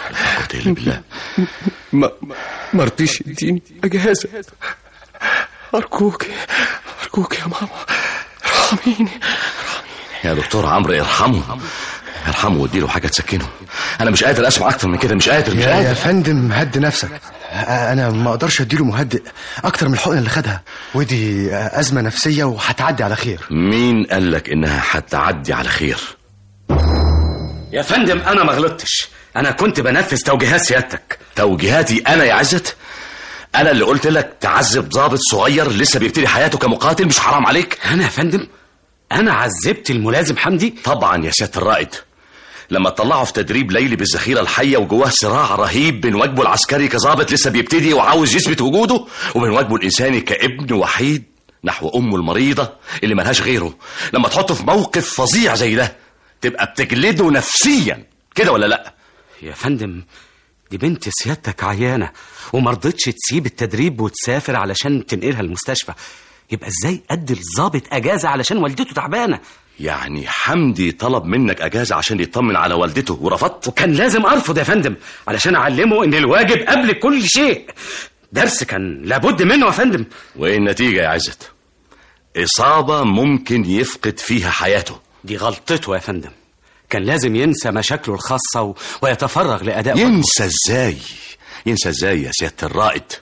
ما رضيش يديني اجازة. ارجوك يا ماما، ارحميني. يا دكتور عمرو ارحمه واديله حاجة تسكنه. انا مش قادر اسمع اكتر من كده، مش قادر. يا فندم هدي نفسك، انا ما اقدرش اديله مهدئ اكتر من الحقنه اللي خدها، ودي ازمه نفسيه وهتعدي على خير. مين قالك انها هتعدي على خير؟ يا فندم انا ما غلطتش، انا كنت بنفذ توجيهات سيادتك. توجيهاتي انا يا عزت؟ انا اللي قلت لك تعذب ضابط صغير لسه بيبتدي حياته كمقاتل؟ مش حرام عليك؟ انا يا فندم انا عذبت الملازم حمدي؟ طبعا يا سيادة الرائد، لما تطلعه في تدريب ليلي بالذخيرة الحية وجواه صراع رهيب بين واجبه العسكري كظابط لسه بيبتدي وعاوز يثبت وجوده، وبين واجبه الإنساني كابن وحيد نحو أمه المريضة اللي ملهاش غيره، لما تحطه في موقف فظيع زي ده تبقى بتجلده نفسيا كده ولا لا؟ يا فندم دي بنت سيادتك عيانة ومرضتش تسيب التدريب وتسافر علشان تنقلها المستشفى، يبقى ازاي ادي الضابط اجازة علشان والدته تعبانة؟ يعني حمدي طلب منك اجازة عشان يطمن على والدته ورفضت؟ وكان لازم ارفض يا فندم علشان اعلمه ان الواجب قبل كل شيء، درس كان لابد منه يا فندم. وايه النتيجة يا عزت؟ اصابة ممكن يفقد فيها حياته. دي غلطته يا فندم، كان لازم ينسى مشاكله الخاصة ويتفرغ لأداء. ينسى ازاي يا سيادة الرائد؟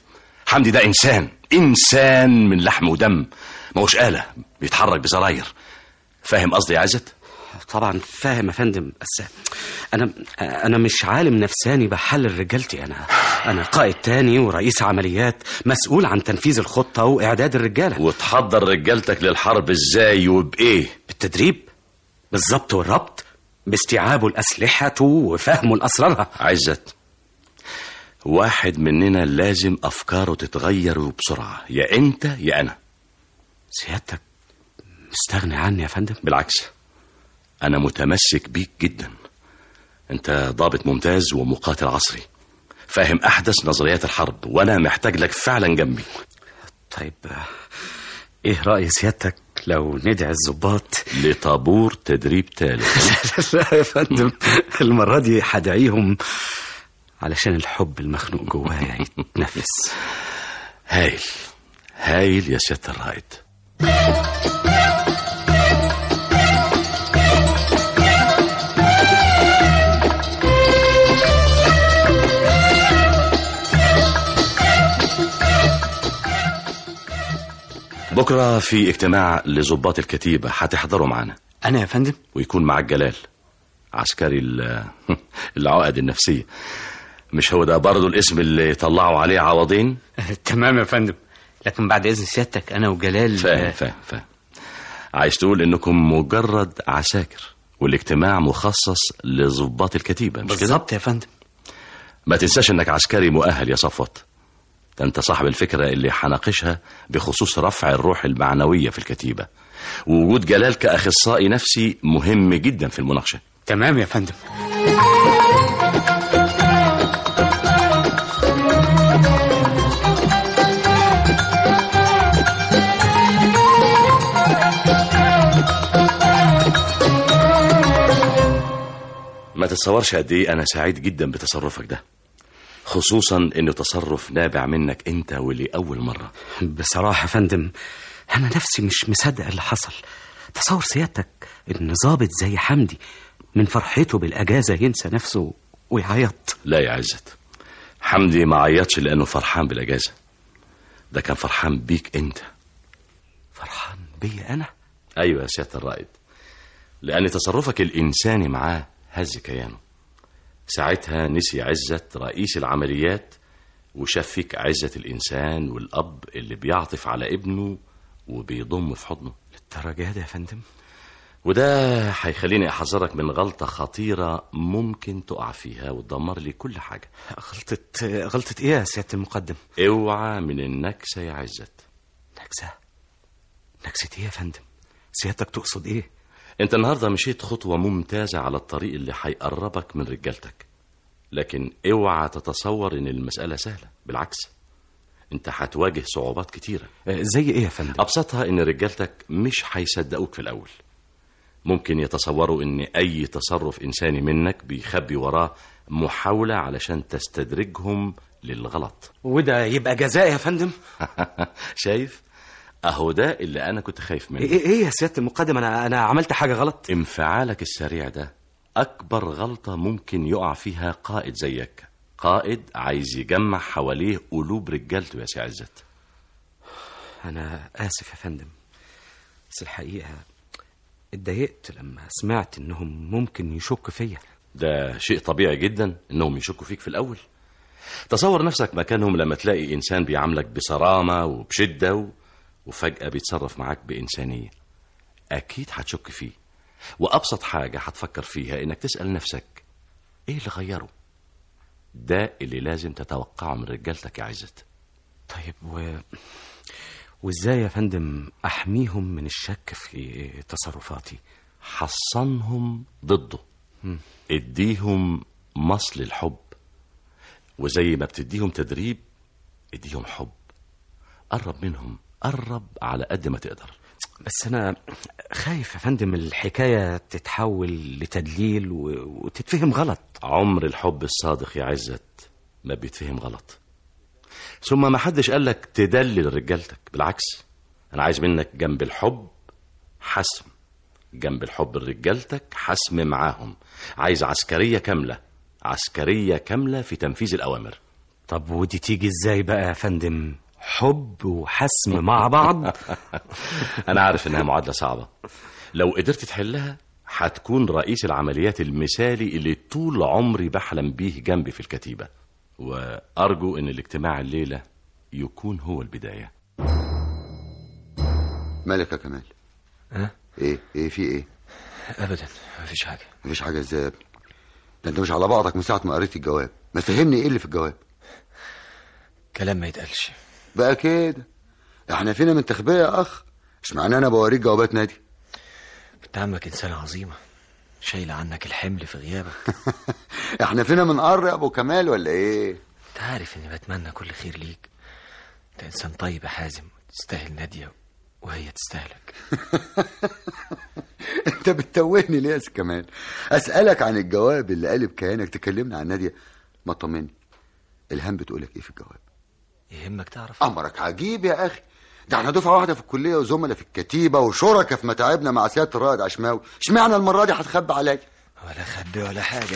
حمدي ده إنسان من لحم ودم، ما هوش آلة بيتحرك بزراير. فاهم قصدي يا عزت؟ طبعا فاهم يا فندم، بس انا مش عالم نفساني بحلل رجالتي. انا قائد تاني ورئيس عمليات مسؤول عن تنفيذ الخطة واعداد الرجالة. وتحضر رجالتك للحرب ازاي وبايه؟ بالتدريب، بالظبط والربط، باستيعاب الأسلحة وفهم الأسرارها. عزت، واحد مننا لازم أفكاره تتغير وبسرعة، يا أنت يا أنا. سيادتك مستغني عني يا فندم؟ بالعكس، أنا متمسك بيك جدا. أنت ضابط ممتاز ومقاتل عصري، فاهم أحدث نظريات الحرب، وأنا محتاج لك فعلا جنبي. طيب إيه رأي سيادتك لو ندعي الضباط لطابور تدريب ثالث؟ لا يا فندم، المرة دي هدعيهم علشان الحب المخنوق جوايا يتنفس. هايل يا سيادة الرائد. بكرة في اجتماع لضباط الكتيبة، هتحضروا معانا. أنا يا فندم؟ ويكون معاك جلال، عسكري العقد النفسية. مش هو ده برضو الاسم اللي طلعوا عليه عوضين؟ تمام يا فندم، لكن بعد إذن سيادتك أنا وجلال. فاهم. عايز تقول إنكم مجرد عساكر والاجتماع مخصص لضباط الكتيبة، مش كده؟ بالظبط يا فندم. ما تنساش إنك عسكري مؤهل يا صفوت. أنت صاحب الفكرة اللي هناقشها بخصوص رفع الروح المعنوية في الكتيبة، ووجود جلال كأخصائي نفسي مهم جدا في المناقشة. تمام يا فندم. ما تتصورش قد ايه انا سعيد جدا بتصرفك ده، خصوصا انه تصرف نابع منك انت ولأول مرة. بصراحة يا فندم انا نفسي مش مصدق اللي حصل. تصور سيادتك ان ضابط زي حمدي من فرحته بالاجازة ينسى نفسه ويعيط. لا يا عزت، حمدي ما عيطش لانه فرحان بالاجازة، ده كان فرحان بيك انت. فرحان بي انا؟ ايوه يا سيادة الرائد، لان تصرفك الانساني معاه هز كيانه. ساعتها نسي عزت رئيس العمليات وشاف فيك عزة الإنسان والأب اللي بيعطف على ابنه وبيضم في حضنه. للدرجة دي يا فندم؟ وده هيخليني أحذرك من غلطة خطيرة ممكن تقع فيها وتدمر لي كل حاجة. غلطة إيه يا سيادة المقدم؟ اوعى من النكسة يا عزت. نكسة إيه يا فندم؟ سيادتك تقصد إيه؟ انت النهاردة مشيت خطوة ممتازة على الطريق اللي هيقربك من رجالتك، لكن اوعى تتصور ان المسألة سهلة. بالعكس، انت هتواجه صعوبات كتيرة. زي ايه يا فندم؟ ابسطها ان رجالتك مش هيصدقوك في الاول. ممكن يتصوروا ان اي تصرف انساني منك بيخبي وراه محاولة علشان تستدرجهم للغلط. وده يبقى جزاء يا فندم؟ شايف؟ اهو ده اللي انا كنت خايف منه. ايه يا سيادة المقدم؟ انا عملت حاجة غلط؟ انفعالك السريع ده اكبر غلطة ممكن يقع فيها قائد زيك، قائد عايز يجمع حواليه قلوب رجالته يا سي عزت. انا اسف يا فندم، بس الحقيقة اتضايقت لما سمعت انهم ممكن يشكوا فيا. ده شيء طبيعي جدا انهم يشكوا فيك في الاول. تصور نفسك مكانهم لما تلاقي انسان بيعاملك بصرامة وبشدة وفجأة بيتصرف معاك بإنسانية. أكيد هتشك فيه، وأبسط حاجة هتفكر فيها إنك تسأل نفسك إيه اللي غيره. ده اللي لازم تتوقعه من رجالتك يا عزت. طيب وإزاي يا فندم أحميهم من الشك في تصرفاتي؟ حصنهم ضده. اديهم مصل الحب، وزي ما بتديهم تدريب اديهم حب. قرب منهم، قرب على قد ما تقدر. بس أنا خايف يا فندم الحكاية تتحول لتدليل وتتفهم غلط. عمر الحب الصادق يا عزت ما بيتفهم غلط. ثم ما حدش قالك تدلل رجالتك، بالعكس أنا عايز منك جنب الحب حسم، جنب الحب رجالتك حسم معاهم. عايز عسكرية كاملة في تنفيذ الأوامر. طب ودي تيجي ازاي بقى يا فندم؟ حب وحسم مع بعض. أنا عارف إنها معادلة صعبة، لو قدرت تحلها هتكون رئيس العمليات المثالي اللي طول عمري بحلم بيه جنبي في الكتيبة، وأرجو إن الاجتماع الليلة يكون هو البداية. مالك يا كمال؟ ها؟ ايه في ايه؟ ابدا مفيش حاجه. مفيش حاجه ازاي يا ابني؟ ده انت مش على بعضك من ساعه ما قريت الجواب. ما تفهمني ايه اللي في الجواب؟ كلام ما يتقالش بقى كده. احنا فينا من تخبيه يا اخ؟ اشمعنى انا بوريك جوابات نادي؟ انت عمك انسانه عظيمه شايله عنك الحمل في غيابك. احنا فينا من قر يا ابو كمال ولا ايه؟ انت عارف اني بتمنى كل خير ليك. انت انسان طيب يا حازم، تستاهل ناديه وهي تستاهلك. انت بتتوهني ليه يا سي كمال؟ اسالك عن الجواب اللي قالب كيانك تكلمنا عن ناديه. ما طمني، الهام بتقولك ايه في الجواب؟ يهمك تعرف؟ امرك عجيب يا اخي، ده احنا دفعه واحده في الكليه وزملاء في الكتيبه وشركاء في متاعبنا مع سياده الرائد عشماوي. اشمعنى المره دي هتخبي عليا؟ ولا خبي ولا حاجه.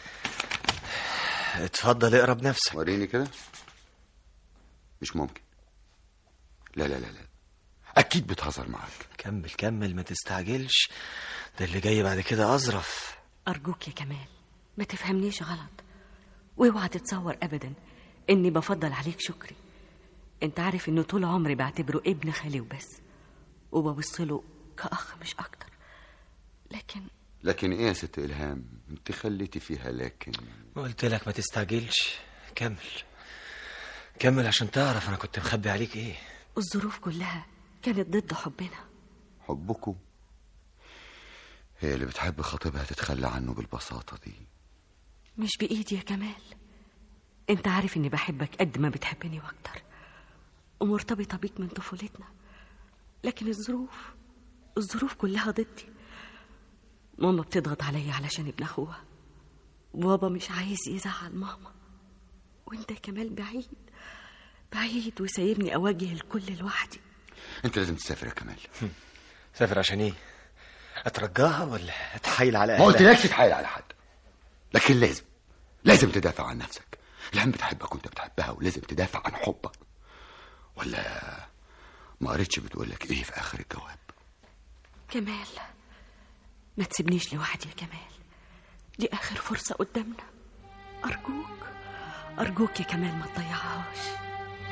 اتفضل اقرا بنفسك. وريني كده. مش ممكن. لا لا لا لا، اكيد بتهزر معاك. كمل ما تستعجلش، ده اللي جاي بعد كده اظرف. ارجوك يا كمال ما تفهمنيش غلط، واوعى تتصور ابدا اني بفضل عليك شكري. انت عارف انه طول عمري بعتبره ابن خالي وبس، وببصله كأخ مش اكتر. لكن ايه يا ست الهام؟ انت خليتي فيها لكن. قلت لك ما تستعجلش. كمل عشان تعرف انا كنت مخبي عليك ايه. الظروف كلها كانت ضد حبنا. حبكم؟ هي اللي بتحب خطيبها تتخلى عنه بالبساطة دي؟ مش بإيدي يا كمال. انت عارف اني بحبك قد ما بتحبني واكتر، ومرتبطة بيك من طفولتنا. لكن الظروف كلها ضدي. ماما بتضغط عليا علشان ابن اخوها، وبابا مش عايز يزعل ماما، وانت كمال بعيد وسايبني اواجه الكل لوحدي. انت لازم تسافر يا كمال. سافر عشان ايه؟ اترجاها ولا اتحايل على اهلها؟ ما قلتلكش تحايل على حد، لكن لازم تدافع عن نفسك. الهم بتحبك وانت بتحبها، ولازم تدافع عن حبك. ولا ما قريتش بتقولك ايه في اخر الجواب؟ كمال ما تسيبنيش لوحدي يا كمال، دي اخر فرصة قدامنا. ارجوك يا كمال ما تضيعهاش.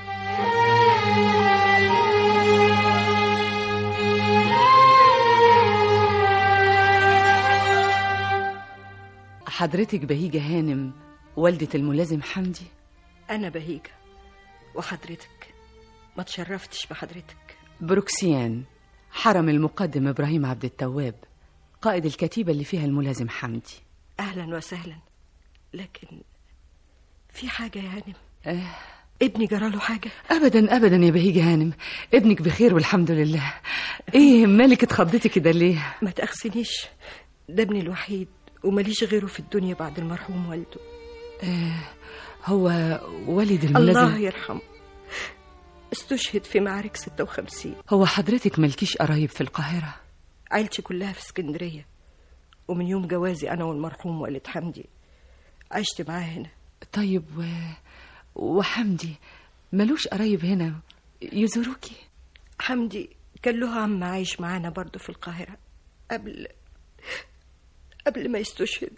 حضرتك بهيجة هانم والدة الملازم حمدي؟ أنا بهيجة. وحضرتك ما تشرفتش بحضرتك؟ بروكسيان، حرم المقدم إبراهيم عبد التواب، قائد الكتيبة اللي فيها الملازم حمدي. أهلا وسهلا. لكن في حاجة يا هانم؟ ابني جراله حاجة؟ أبدا يا بهيجة هانم، ابنك بخير والحمد لله. ايه مالك اتخضيتي كده ليه؟ ما تأخسنيش، ده ابني الوحيد ومليش غيره في الدنيا بعد المرحوم والده. هو والد الملازم الله يرحمه، استشهد في معارك 56. هو حضرتك ملكيش قرايب في القاهرة؟ عيلتي كلها في اسكندرية، ومن يوم جوازي أنا والمرحوم والد حمدي عشت معاه هنا. طيب وحمدي ملوش قرايب هنا يزوروكي؟ حمدي كان له عم عايش معانا برضو في القاهرة قبل ما يستشهد.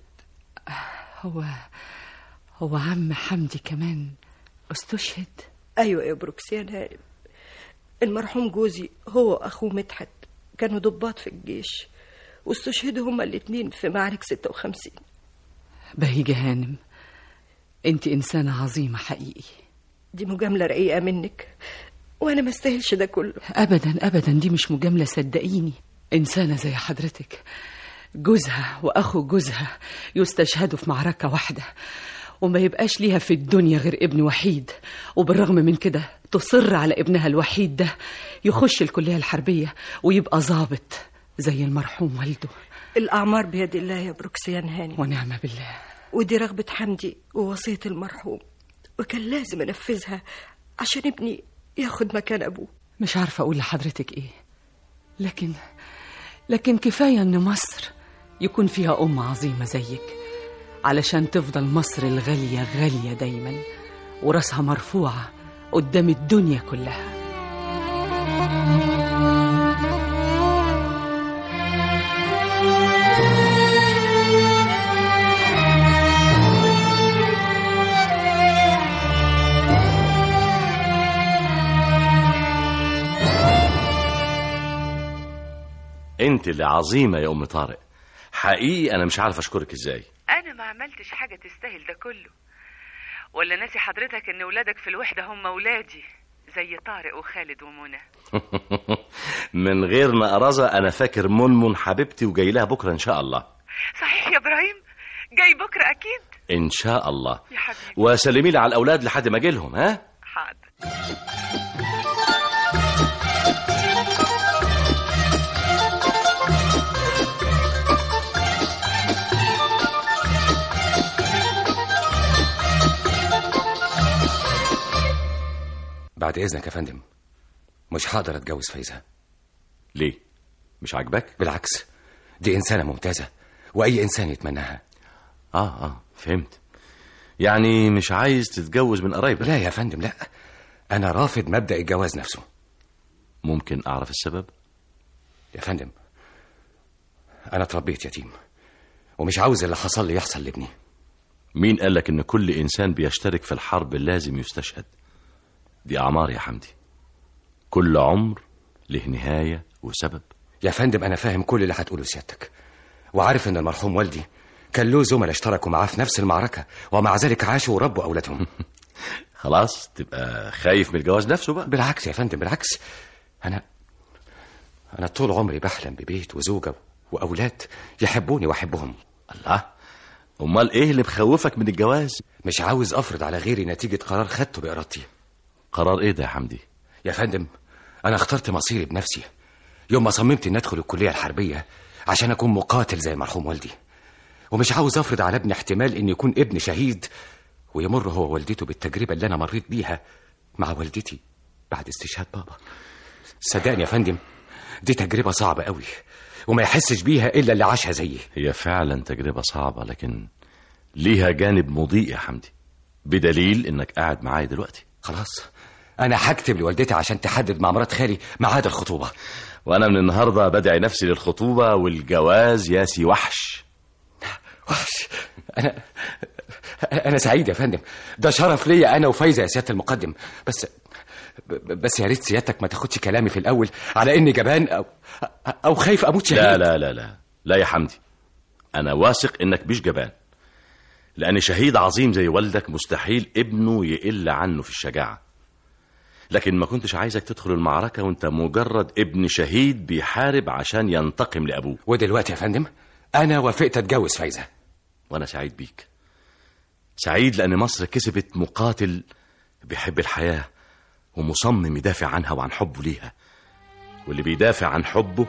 هو عم حمدي كمان استشهد؟ أيوة يا بروكسيان هانم، المرحوم جوزي هو وأخوه مدحت كانوا ضباط في الجيش، واستشهدوا هما الاتنين في معركة 56. بهيجة هانم، انت إنسانة عظيمة حقيقي. دي مجاملة رقيقة منك، وأنا ما استاهلش ده كله. أبدا دي مش مجاملة، صدقيني. إنسانة زي حضرتك جوزها وأخو جوزها يستشهدوا في معركة واحدة، وما يبقاش ليها في الدنيا غير ابن وحيد، وبالرغم من كده تصر على ابنها الوحيد ده يخش الكلية الحربية ويبقى ضابط زي المرحوم والده. الأعمار بيد الله يا بروكسيان هاني، ونعم بالله. ودي رغبة حمدي ووصية المرحوم، وكان لازم أنفذها عشان ابني ياخد مكان أبوه. مش عارفة أقول لحضرتك إيه، لكن كفاية إن مصر يكون فيها أم عظيمة زيك، علشان تفضل مصر الغالية غالية دايما، وراسها مرفوعة قدام الدنيا كلها. انت اللي عظيمة يا ام طارق، حقيقي انا مش عارف اشكرك ازاي. انا ما عملتش حاجة تستاهل ده كله، ولا ناسي حضرتك ان ولادك في الوحدة هم ولادي زي طارق وخالد ومنى. من غير ما ارازة انا فاكر منمن حبيبتي وجاي لها بكرة ان شاء الله. صحيح يا ابراهيم؟ جاي بكرة اكيد ان شاء الله يا حبيبي. وسلمي لي على الاولاد لحد ما اجي لهم. ها حاضر. بعد إذنك يا فندم، مش هقدر أتجوز فايزة. ليه؟ مش عاجبك؟ بالعكس، دي إنسانة ممتازة وأي إنسان يتمناها. فهمت. يعني مش عايز تتجوز من قرايبك؟ لا يا فندم، لا، أنا رافض مبدأ الجواز نفسه. ممكن أعرف السبب؟ يا فندم، أنا اتربيت يتيم ومش عاوز اللي حصل لي يحصل لابني. مين قالك إن كل إنسان بيشترك في الحرب لازم يستشهد؟ دي أعمار يا حمدي، كل عمر له نهاية وسبب. يا فندم أنا فاهم كل اللي هتقوله سيادتك، وعارف إن المرحوم والدي كان له زملاء اشتركوا معاه في نفس المعركة ومع ذلك عاشوا وربوا أولادهم. خلاص تبقى خايف من الجواز نفسه بقى؟ بالعكس يا فندم، بالعكس. أنا طول عمري بحلم ببيت وزوجة وأولاد يحبوني وأحبهم. الله، أمال إيه اللي مخوفك من الجواز؟ مش عاوز أفرض على غيري نتيجة قرار خدته بإرادتي. قرار إيه ده يا حمدي؟ يا فندم، أنا اخترت مصيري بنفسي يوم ما صممت إن أدخل الكلية الحربية عشان أكون مقاتل زي المرحوم والدي، ومش عاوز أفرض على ابني احتمال إن يكون ابن شهيد ويمر هو ووالدته بالتجربة اللي أنا مريت بيها مع والدتي بعد استشهاد بابا. صدقني يا فندم، دي تجربة صعبة قوي وما يحسش بيها إلا اللي عاشها زيي. هي فعلا تجربة صعبة، لكن ليها جانب مضيء يا حمدي، بدليل إنك قاعد معايا دلوقتي. خلاص، أنا هكتب لوالدتي عشان تحدد مع مرات خالي ميعاد الخطوبة، وأنا من النهاردة بدعي نفسي للخطوبة والجواز يا سي وحش. وحش؟ أنا سعيد يا فندم، ده شرف ليا أنا وفايزة يا سيادة المقدم. بس يا ريت سيادتك ما تاخدش كلامي في الأول على إني جبان أو خايف أموت شهيد. لا لا لا لا لا يا حمدي، أنا واثق إنك مش جبان، لأن شهيد عظيم زي والدك مستحيل ابنه يقل عنه في الشجاعة. لكن ما كنتش عايزك تدخل المعركة وانت مجرد ابن شهيد بيحارب عشان ينتقم لأبوه. ودلوقتي يا فندم أنا وافقت أتجوز فايزة، وأنا سعيد بيك، سعيد لأن مصر كسبت مقاتل بيحب الحياة ومصمم يدافع عنها وعن حبه ليها، واللي بيدافع عن حبه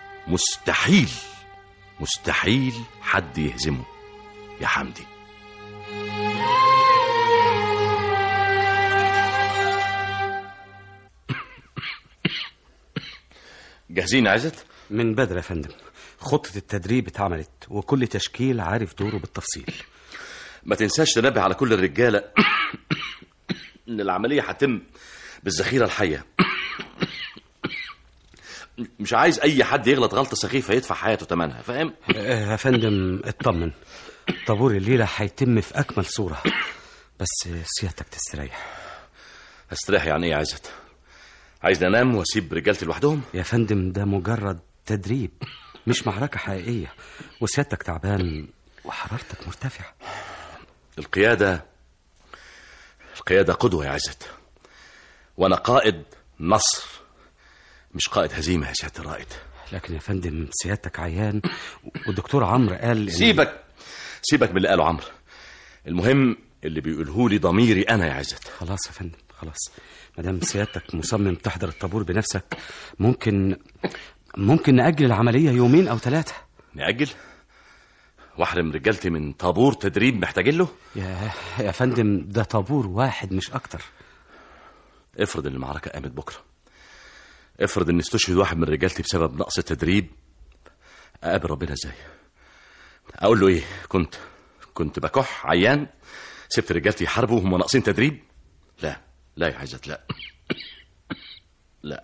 مستحيل حد يهزمه يا حمدي. جاهزين يا عزت؟ من بدري يا فندم، خطة التدريب اتعملت وكل تشكيل عارف دوره بالتفصيل. ما تنساش تنبه على كل الرجالة ان العملية هتتم بالذخيرة الحية. مش عايز اي حد يغلط غلطة سخيفة يدفع حياته ثمنها، فاهم؟ يا فندم اطمن، طابور الليلة هيتم في اكمل صورة، بس سيادتك تستريح. استريح يعني ايه يا عزت؟ عايز انام واسيب رجالتي لوحدهم؟ يا فندم ده مجرد تدريب مش معركة حقيقية، وسيادتك تعبان وحرارتك مرتفعة. القيادة قدوة يا عزت، وانا قائد نصر مش قائد هزيمة يا سيادة الرائد. لكن يا فندم سيادتك عيان والدكتور عمرو قال سيبك من اللي قاله عمرو، المهم اللي بيقوله لي ضميري انا يا عزت. خلاص يا فندم، خلاص، مادام سيادتك مصمم تحضر الطابور بنفسك ممكن نأجل العملية 2 أو 3. نأجل؟ واحرم رجالتي من طابور تدريب محتاجين له؟ يا فندم ده طابور واحد مش أكتر. افرض ان المعركة قامت بكرة، افرض ان استشهد واحد من رجالتي بسبب نقص التدريب، اقابل ربنا ازاي؟ اقول له ايه؟ كنت بكح عيان، سبت رجالتي يحاربوا وهم ناقصين تدريب؟ لا، لا يا عزت لا. لا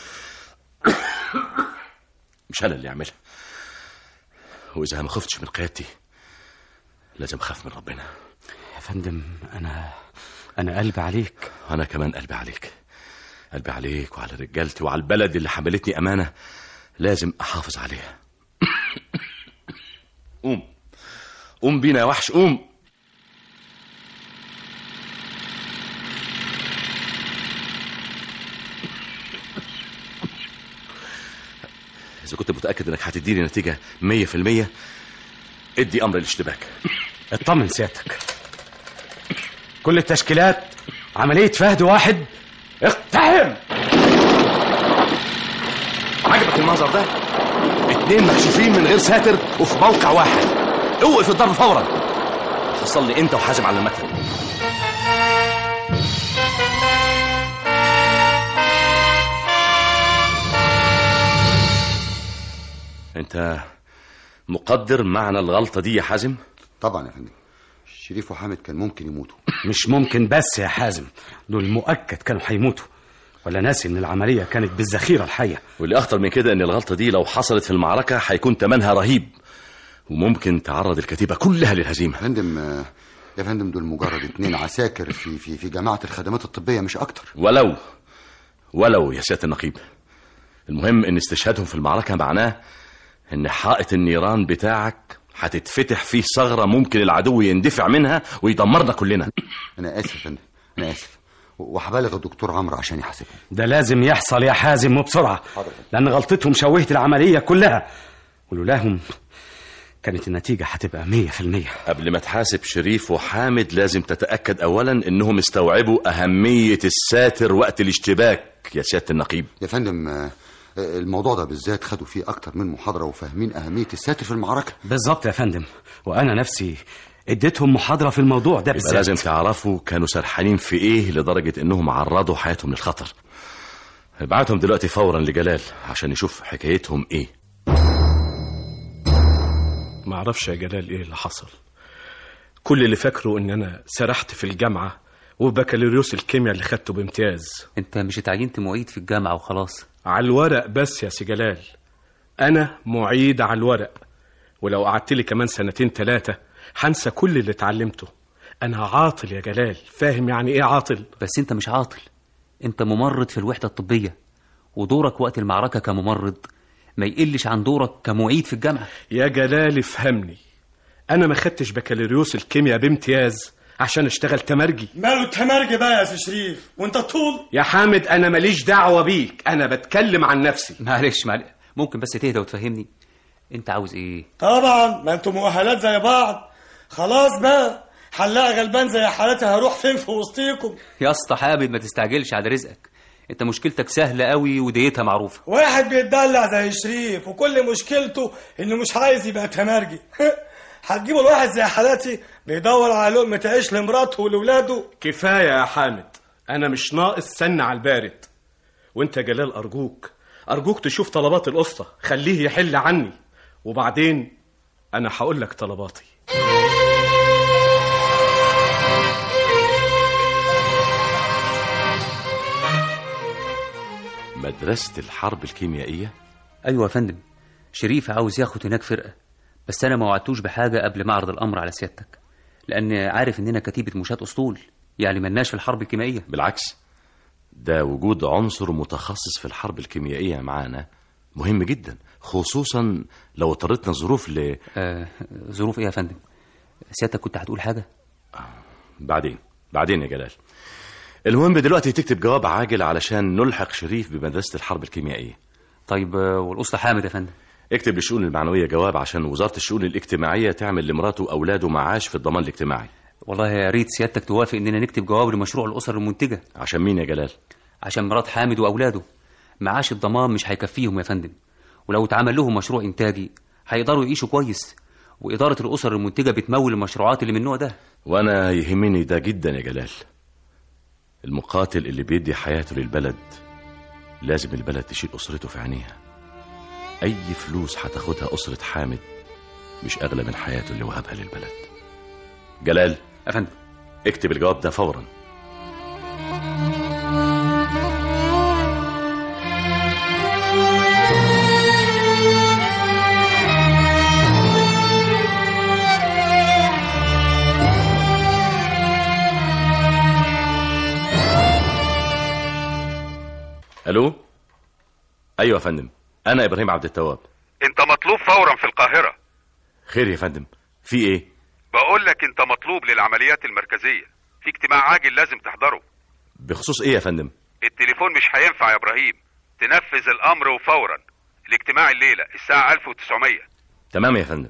مش انا اللي اعملها، واذا ما خفتش من قيادتي لازم اخاف من ربنا. يا فندم انا قلبي عليك. انا كمان قلبي عليك، قلبي عليك وعلى رجالتي وعلى البلد اللي حملتني امانه لازم احافظ عليها. قوم بينا يا وحش، قوم. إذا كنت متأكد إنك هتديني نتيجة 100%، ادي أمر الاشتباك. اطمن سيادتك، كل التشكيلات عملية فهد واحد. اقتحم. عجبك المنظر ده؟ 2 مكشوفين من غير ساتر وفي موقع واحد. اوقف الضرب فورا. حصل لي أنت وحازم على المكتب. انت مقدر معنى الغلطة دي يا حازم؟ طبعا يا فندم، شريف وحامد كان ممكن يموتوا. مش ممكن بس يا حازم، دول مؤكد كانوا هيموتوا. ولا ناسي ان العملية كانت بالذخيرة الحية. واللي اخطر من كده ان الغلطة دي لو حصلت في المعركة هيكون تمنها رهيب، وممكن تعرض الكتيبة كلها للهزيمة. يا فندم دول مجرد 2 عساكر في جماعة الخدمات الطبية مش اكتر. ولو يا سيادة النقيب، المهم ان استشهادهم في المعركة معناه ان حائط النيران بتاعك هتتفتح فيه ثغرة ممكن العدو يندفع منها ويدمرنا كلنا. انا اسف يا فندم، انا اسف، وهبلغ الدكتور عمرو عشان يحاسبهم. ده لازم يحصل يا حازم وبسرعة، لان غلطتهم شوهت العملية كلها، ولولاهم كانت النتيجة هتبقى 100%. قبل ما تحاسب شريف وحامد لازم تتأكد اولا انهم استوعبوا اهمية الساتر وقت الاشتباك يا سيادة النقيب. يا فندم الموضوع ده بالذات خدوا فيه اكتر من محاضرة وفاهمين اهمية الساتر في المعركة. بالظبط يا فندم، وانا نفسي اديتهم محاضرة في الموضوع ده بالذات. لازم تعرفوا كانوا سرحانين في ايه لدرجة انهم عرضوا حياتهم للخطر. ابعتهم دلوقتي فورا لجلال عشان يشوف حكايتهم ايه. ما اعرفش يا جلال ايه اللي حصل. كل اللي فاكره ان انا سرحت في الجامعة وبكالوريوس الكيمياء اللي خدته بامتياز. انت مش اتعينت معيد في الجامعة وخلاص؟ على الورق بس يا سي جلال، انا معيد على الورق، ولو قعدت لي كمان 2-3 هنسى كل اللي اتعلمته. انا عاطل يا جلال، فاهم يعني ايه عاطل؟ بس انت مش عاطل، انت ممرض في الوحدة الطبية، ودورك وقت المعركة كممرض ما يقلش عن دورك كمعيد في الجامعة. يا جلال افهمني، انا ما خدتش بكالوريوس الكيمياء بامتياز عشان اشتغل تمرجي. ماله التمرجي بقى يا سي شريف وانت طول؟ يا حامد انا ماليش دعوة بيك، انا بتكلم عن نفسي. معلش ممكن بس تهدى وتفهمني انت عاوز ايه؟ طبعا ما انتوا مؤهلات زي بعض. خلاص بقى، حلاق غلبان زي حالتي هروح فين في وسطيكم؟ يا اسطى حامد ما تستعجلش على رزقك، انت مشكلتك سهلة قوي وديتها معروفة. واحد بيتدلع زي شريف وكل مشكلته انه مش عايز يبقى تمرجي. هتجيبوا الواحد زي حالاتي بيدور على لقمة عيش لمراته ولولاده؟ كفاية يا حامد، انا مش ناقص سن على البارد. وانت يا جلال ارجوك تشوف طلبات القسطى، خليه يحل عني، وبعدين انا هقول لك طلباتي. مدرسة الحرب الكيميائية؟ ايوه يا فندم، شريف عاوز ياخد هناك فرقة، بس انا ما وعدتوش بحاجة قبل ما اعرض الامر على سيادتك، لان عارف اننا كتيبة مشاة اسطول، يعني ملناش في الحرب الكيميائية. بالعكس، ده وجود عنصر متخصص في الحرب الكيميائية معانا مهم جدا، خصوصا لو اضطرتنا ظروف ظروف ايه يا فندم؟ سيادتك كنت هتقول حاجة؟ بعدين يا جلال. المهم دلوقتي تكتب جواب عاجل علشان نلحق شريف بمدرسة الحرب الكيميائية. طيب والأسطى حامد يا فندم؟ اكتب للشؤون المعنوية جواب عشان وزارة الشؤون الاجتماعية تعمل لمراته وأولاده معاش في الضمان الاجتماعي. والله يا ريت سيادتك توافق اننا نكتب جواب لمشروع الأسر المنتجة. عشان مين يا جلال؟ عشان مرات حامد وأولاده، معاش الضمان مش هيكفيهم يا فندم، ولو اتعمل لهم مشروع إنتاجي هيقدروا يعيشوا كويس، وإدارة الأسر المنتجة بتمول المشروعات اللي من النوع ده. وأنا يهمني ده جدا يا جلال. المقاتل اللي بيدي حياته للبلد لازم البلد تشيل أسرته في عينيها. أي فلوس هتاخدها أسرة حامد مش أغلى من حياته اللي وهبها للبلد. جلال أفندم، اكتب الجواب ده فورا. الو. ايوه يا فندم، انا ابراهيم عبد التواب. انت مطلوب فورا في القاهرة. خير يا فندم، في ايه؟ بقول لك انت مطلوب للعمليات المركزية، في اجتماع عاجل لازم تحضره. بخصوص ايه يا فندم؟ التليفون مش هينفع يا ابراهيم، تنفذ الامر وفورا. الاجتماع الليلة الساعة 1900. تمام يا فندم.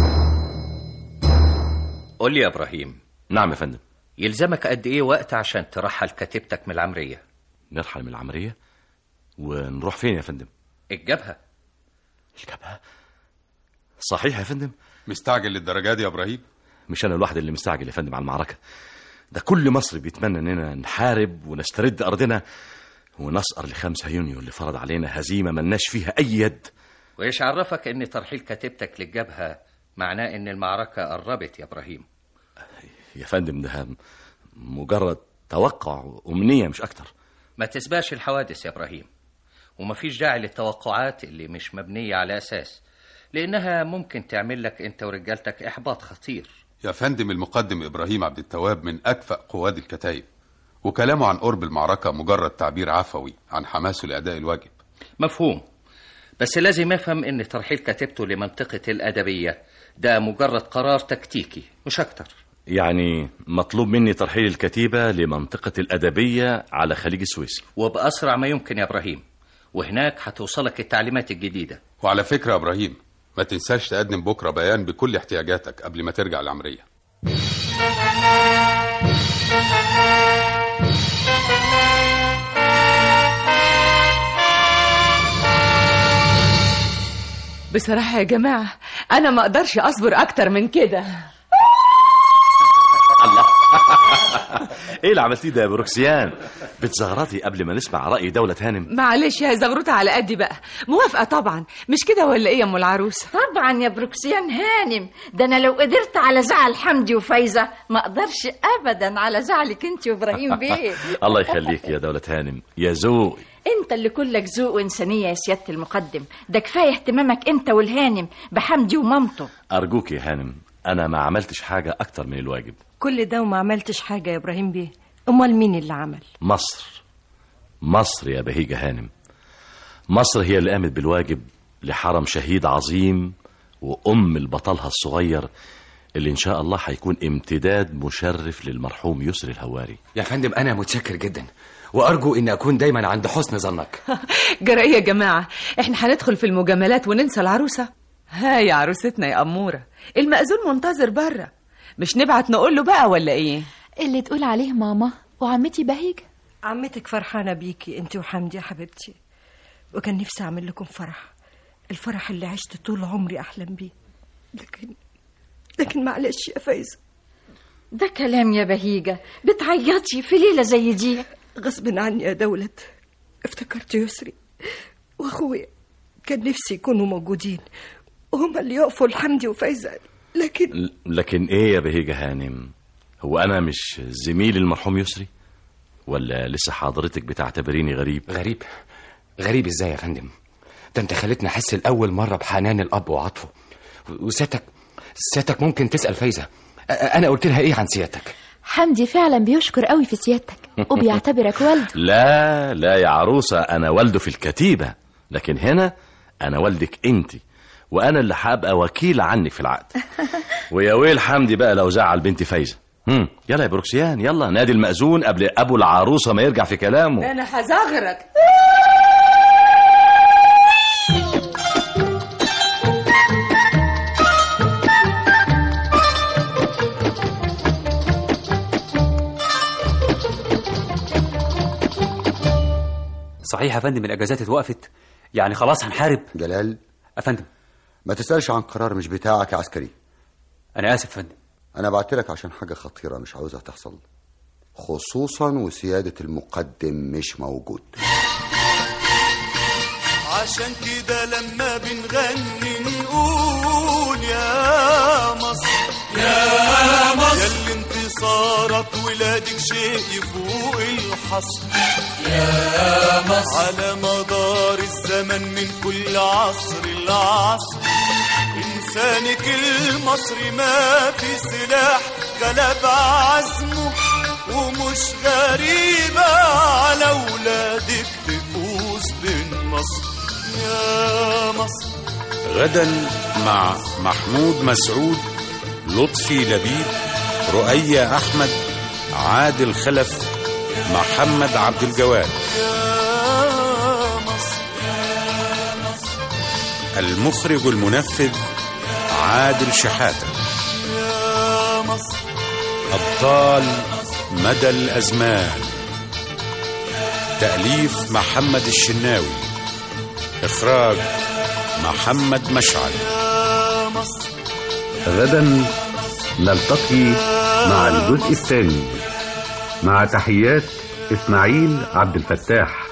قول لي يا ابراهيم. نعم يا فندم. يلزمك قد ايه وقت عشان ترحل كتيبتك من العمرية؟ نرحل من العمرية ونروح فين يا فندم؟ الجبهة. الجبهة؟ صحيح يا فندم. مستعجل للدرجة دي يا ابراهيم؟ مش انا الواحد اللي مستعجل يا فندم على المعركة، ده كل مصر بيتمنى اننا نحارب ونسترد ارضنا ونسقر ل5 يونيو اللي فرض علينا هزيمة ملناش فيها اي يد. وإيش عرفك ان ترحيل كتيبتك للجبهة معناه ان المعركة قربت يا ابراهيم؟ يا فندم ده مجرد توقع وأمنية مش أكتر. ما تسبقش الحوادث يا إبراهيم، ومفيش داعي للتوقعات اللي مش مبنية على أساس، لأنها ممكن تعمل لك أنت ورجالتك إحباط خطير. يا فندم المقدم إبراهيم عبد التواب من أكفأ قواد الكتائب، وكلامه عن قرب المعركة مجرد تعبير عفوي عن حماسه لأداء الواجب. مفهوم، بس لازم يفهم أن ترحيل كتيبته لمنطقة الأدبية ده مجرد قرار تكتيكي مش أكتر. يعني مطلوب مني ترحيل الكتيبة لمنطقة الأدبية على خليج السويس، وبأسرع ما يمكن يا إبراهيم، وهناك هتوصلك التعليمات الجديدة. وعلى فكرة يا إبراهيم، ما تنساش تقدم بكرة بيان بكل احتياجاتك قبل ما ترجع العمرية. بصراحة يا جماعة أنا ما أقدرش أصبر أكتر من كده. الله ايه اللي عملتيه ده يا بروكسيان؟ بتزغرطي قبل ما نسمع رأي دولة هانم؟ معلش يا زغروطة على قدي بقى. موافقة طبعا، مش كده ولا ايه يا ام العروسة؟ طبعا يا بروكسيان هانم، ده انا لو قدرت على زعل حمدي وفايزة ما اقدرش ابدا على زعلك انت وابراهيم بيه. الله يخليك يا دولة هانم، يا ذوق. انت اللي كلك ذوق وانسانية يا سيادة المقدم، ده كفاية اهتمامك انت والهانم بحمدي ومامته. ارجوك يا هانم، انا ما عملتش حاجة اكتر من الواجب. كل ده وما عملتش حاجة يا إبراهيم بيه، أمال مين اللي عمل؟ مصر يا بهيجة هانم، مصر هي اللي قامت بالواجب لحرم شهيد عظيم وأم البطلها الصغير اللي إن شاء الله هيكون امتداد مشرف للمرحوم يسري الهواري. يا فندم أنا متشكر جدا، وأرجو إن أكون دايما عند حسن ظنك. جرى يا جماعة، إحنا هندخل في المجاملات وننسى العروسة؟ ها يا عروستنا يا أمورة، المأذون منتظر بره، مش نبعت نقول له بقى ولا ايه؟ اللي تقول عليه ماما وعمتي بهيجة. عمتك فرحانة بيكي انت وحمدي يا حبيبتي، وكان نفسي اعمل لكم فرح، الفرح اللي عشت طول عمري احلم بيه، لكن معلش يا فايزة. ده كلام يا بهيجة، بتعيطي في ليلة زي دي؟ غصب عني يا دولت، افتكرت يسري واخويا، كان نفسي يكونوا موجودين وهما اللي يقفوا لحمدي وفايزة، لكن ايه يا بهيجة هانم، هو انا مش زميل المرحوم يسري؟ ولا لسه حضرتك بتعتبريني غريب؟ غريب ازاي يا فندم؟ ده انت خلتني احس الاول مرة بحنان الاب وعطفه. وسيادتك ممكن تسأل فايزة انا قلت لها ايه عن سيادتك. حمدي فعلا بيشكر قوي في سيادتك وبيعتبرك والده. لا يا عروسة، انا والده في الكتيبة، لكن هنا انا والدك انتي، وانا اللي هبقى وكيل عنك في العقد. ويا ويل حمدي بقى لو زعل بنتي فايزة. يلا يا بروكسيان، يلا نادي المأذون قبل ابو العروسة ما يرجع في كلامه. انا هزغرك. صحيح يا فندم، الاجازات اتوقفت، يعني خلاص هنحارب. جلال يا فندم، ما تسألش عن قرار مش بتاعك يا عسكري. أنا آسف فندم. أنا بعتلك عشان حاجة خطيرة مش عاوزها تحصل، خصوصا وسيادة المقدم مش موجود. عشان كده لما بنغني نقول يا مصر يا مصر، ياللي انتصارك ولادك شيء يفوق الحصر يا مصر، على مدار الزمن من كل عصر لعصر إنسانك المصري ما في سلاح غلب عزمه، ومش غريبة على ولادك تقول مصر يا مصر. غدا مع محمود مسعود، لطفي لبيب، رؤية أحمد، عادل خلف، محمد عبد الجواد. المخرج المنفذ عادل شحاتة. أبطال مدى الأزمان. تأليف محمد الشناوي. إخراج محمد مشعل. غدا نلتقي مع الجزء الثاني، مع تحيات إسماعيل عبد الفتاح.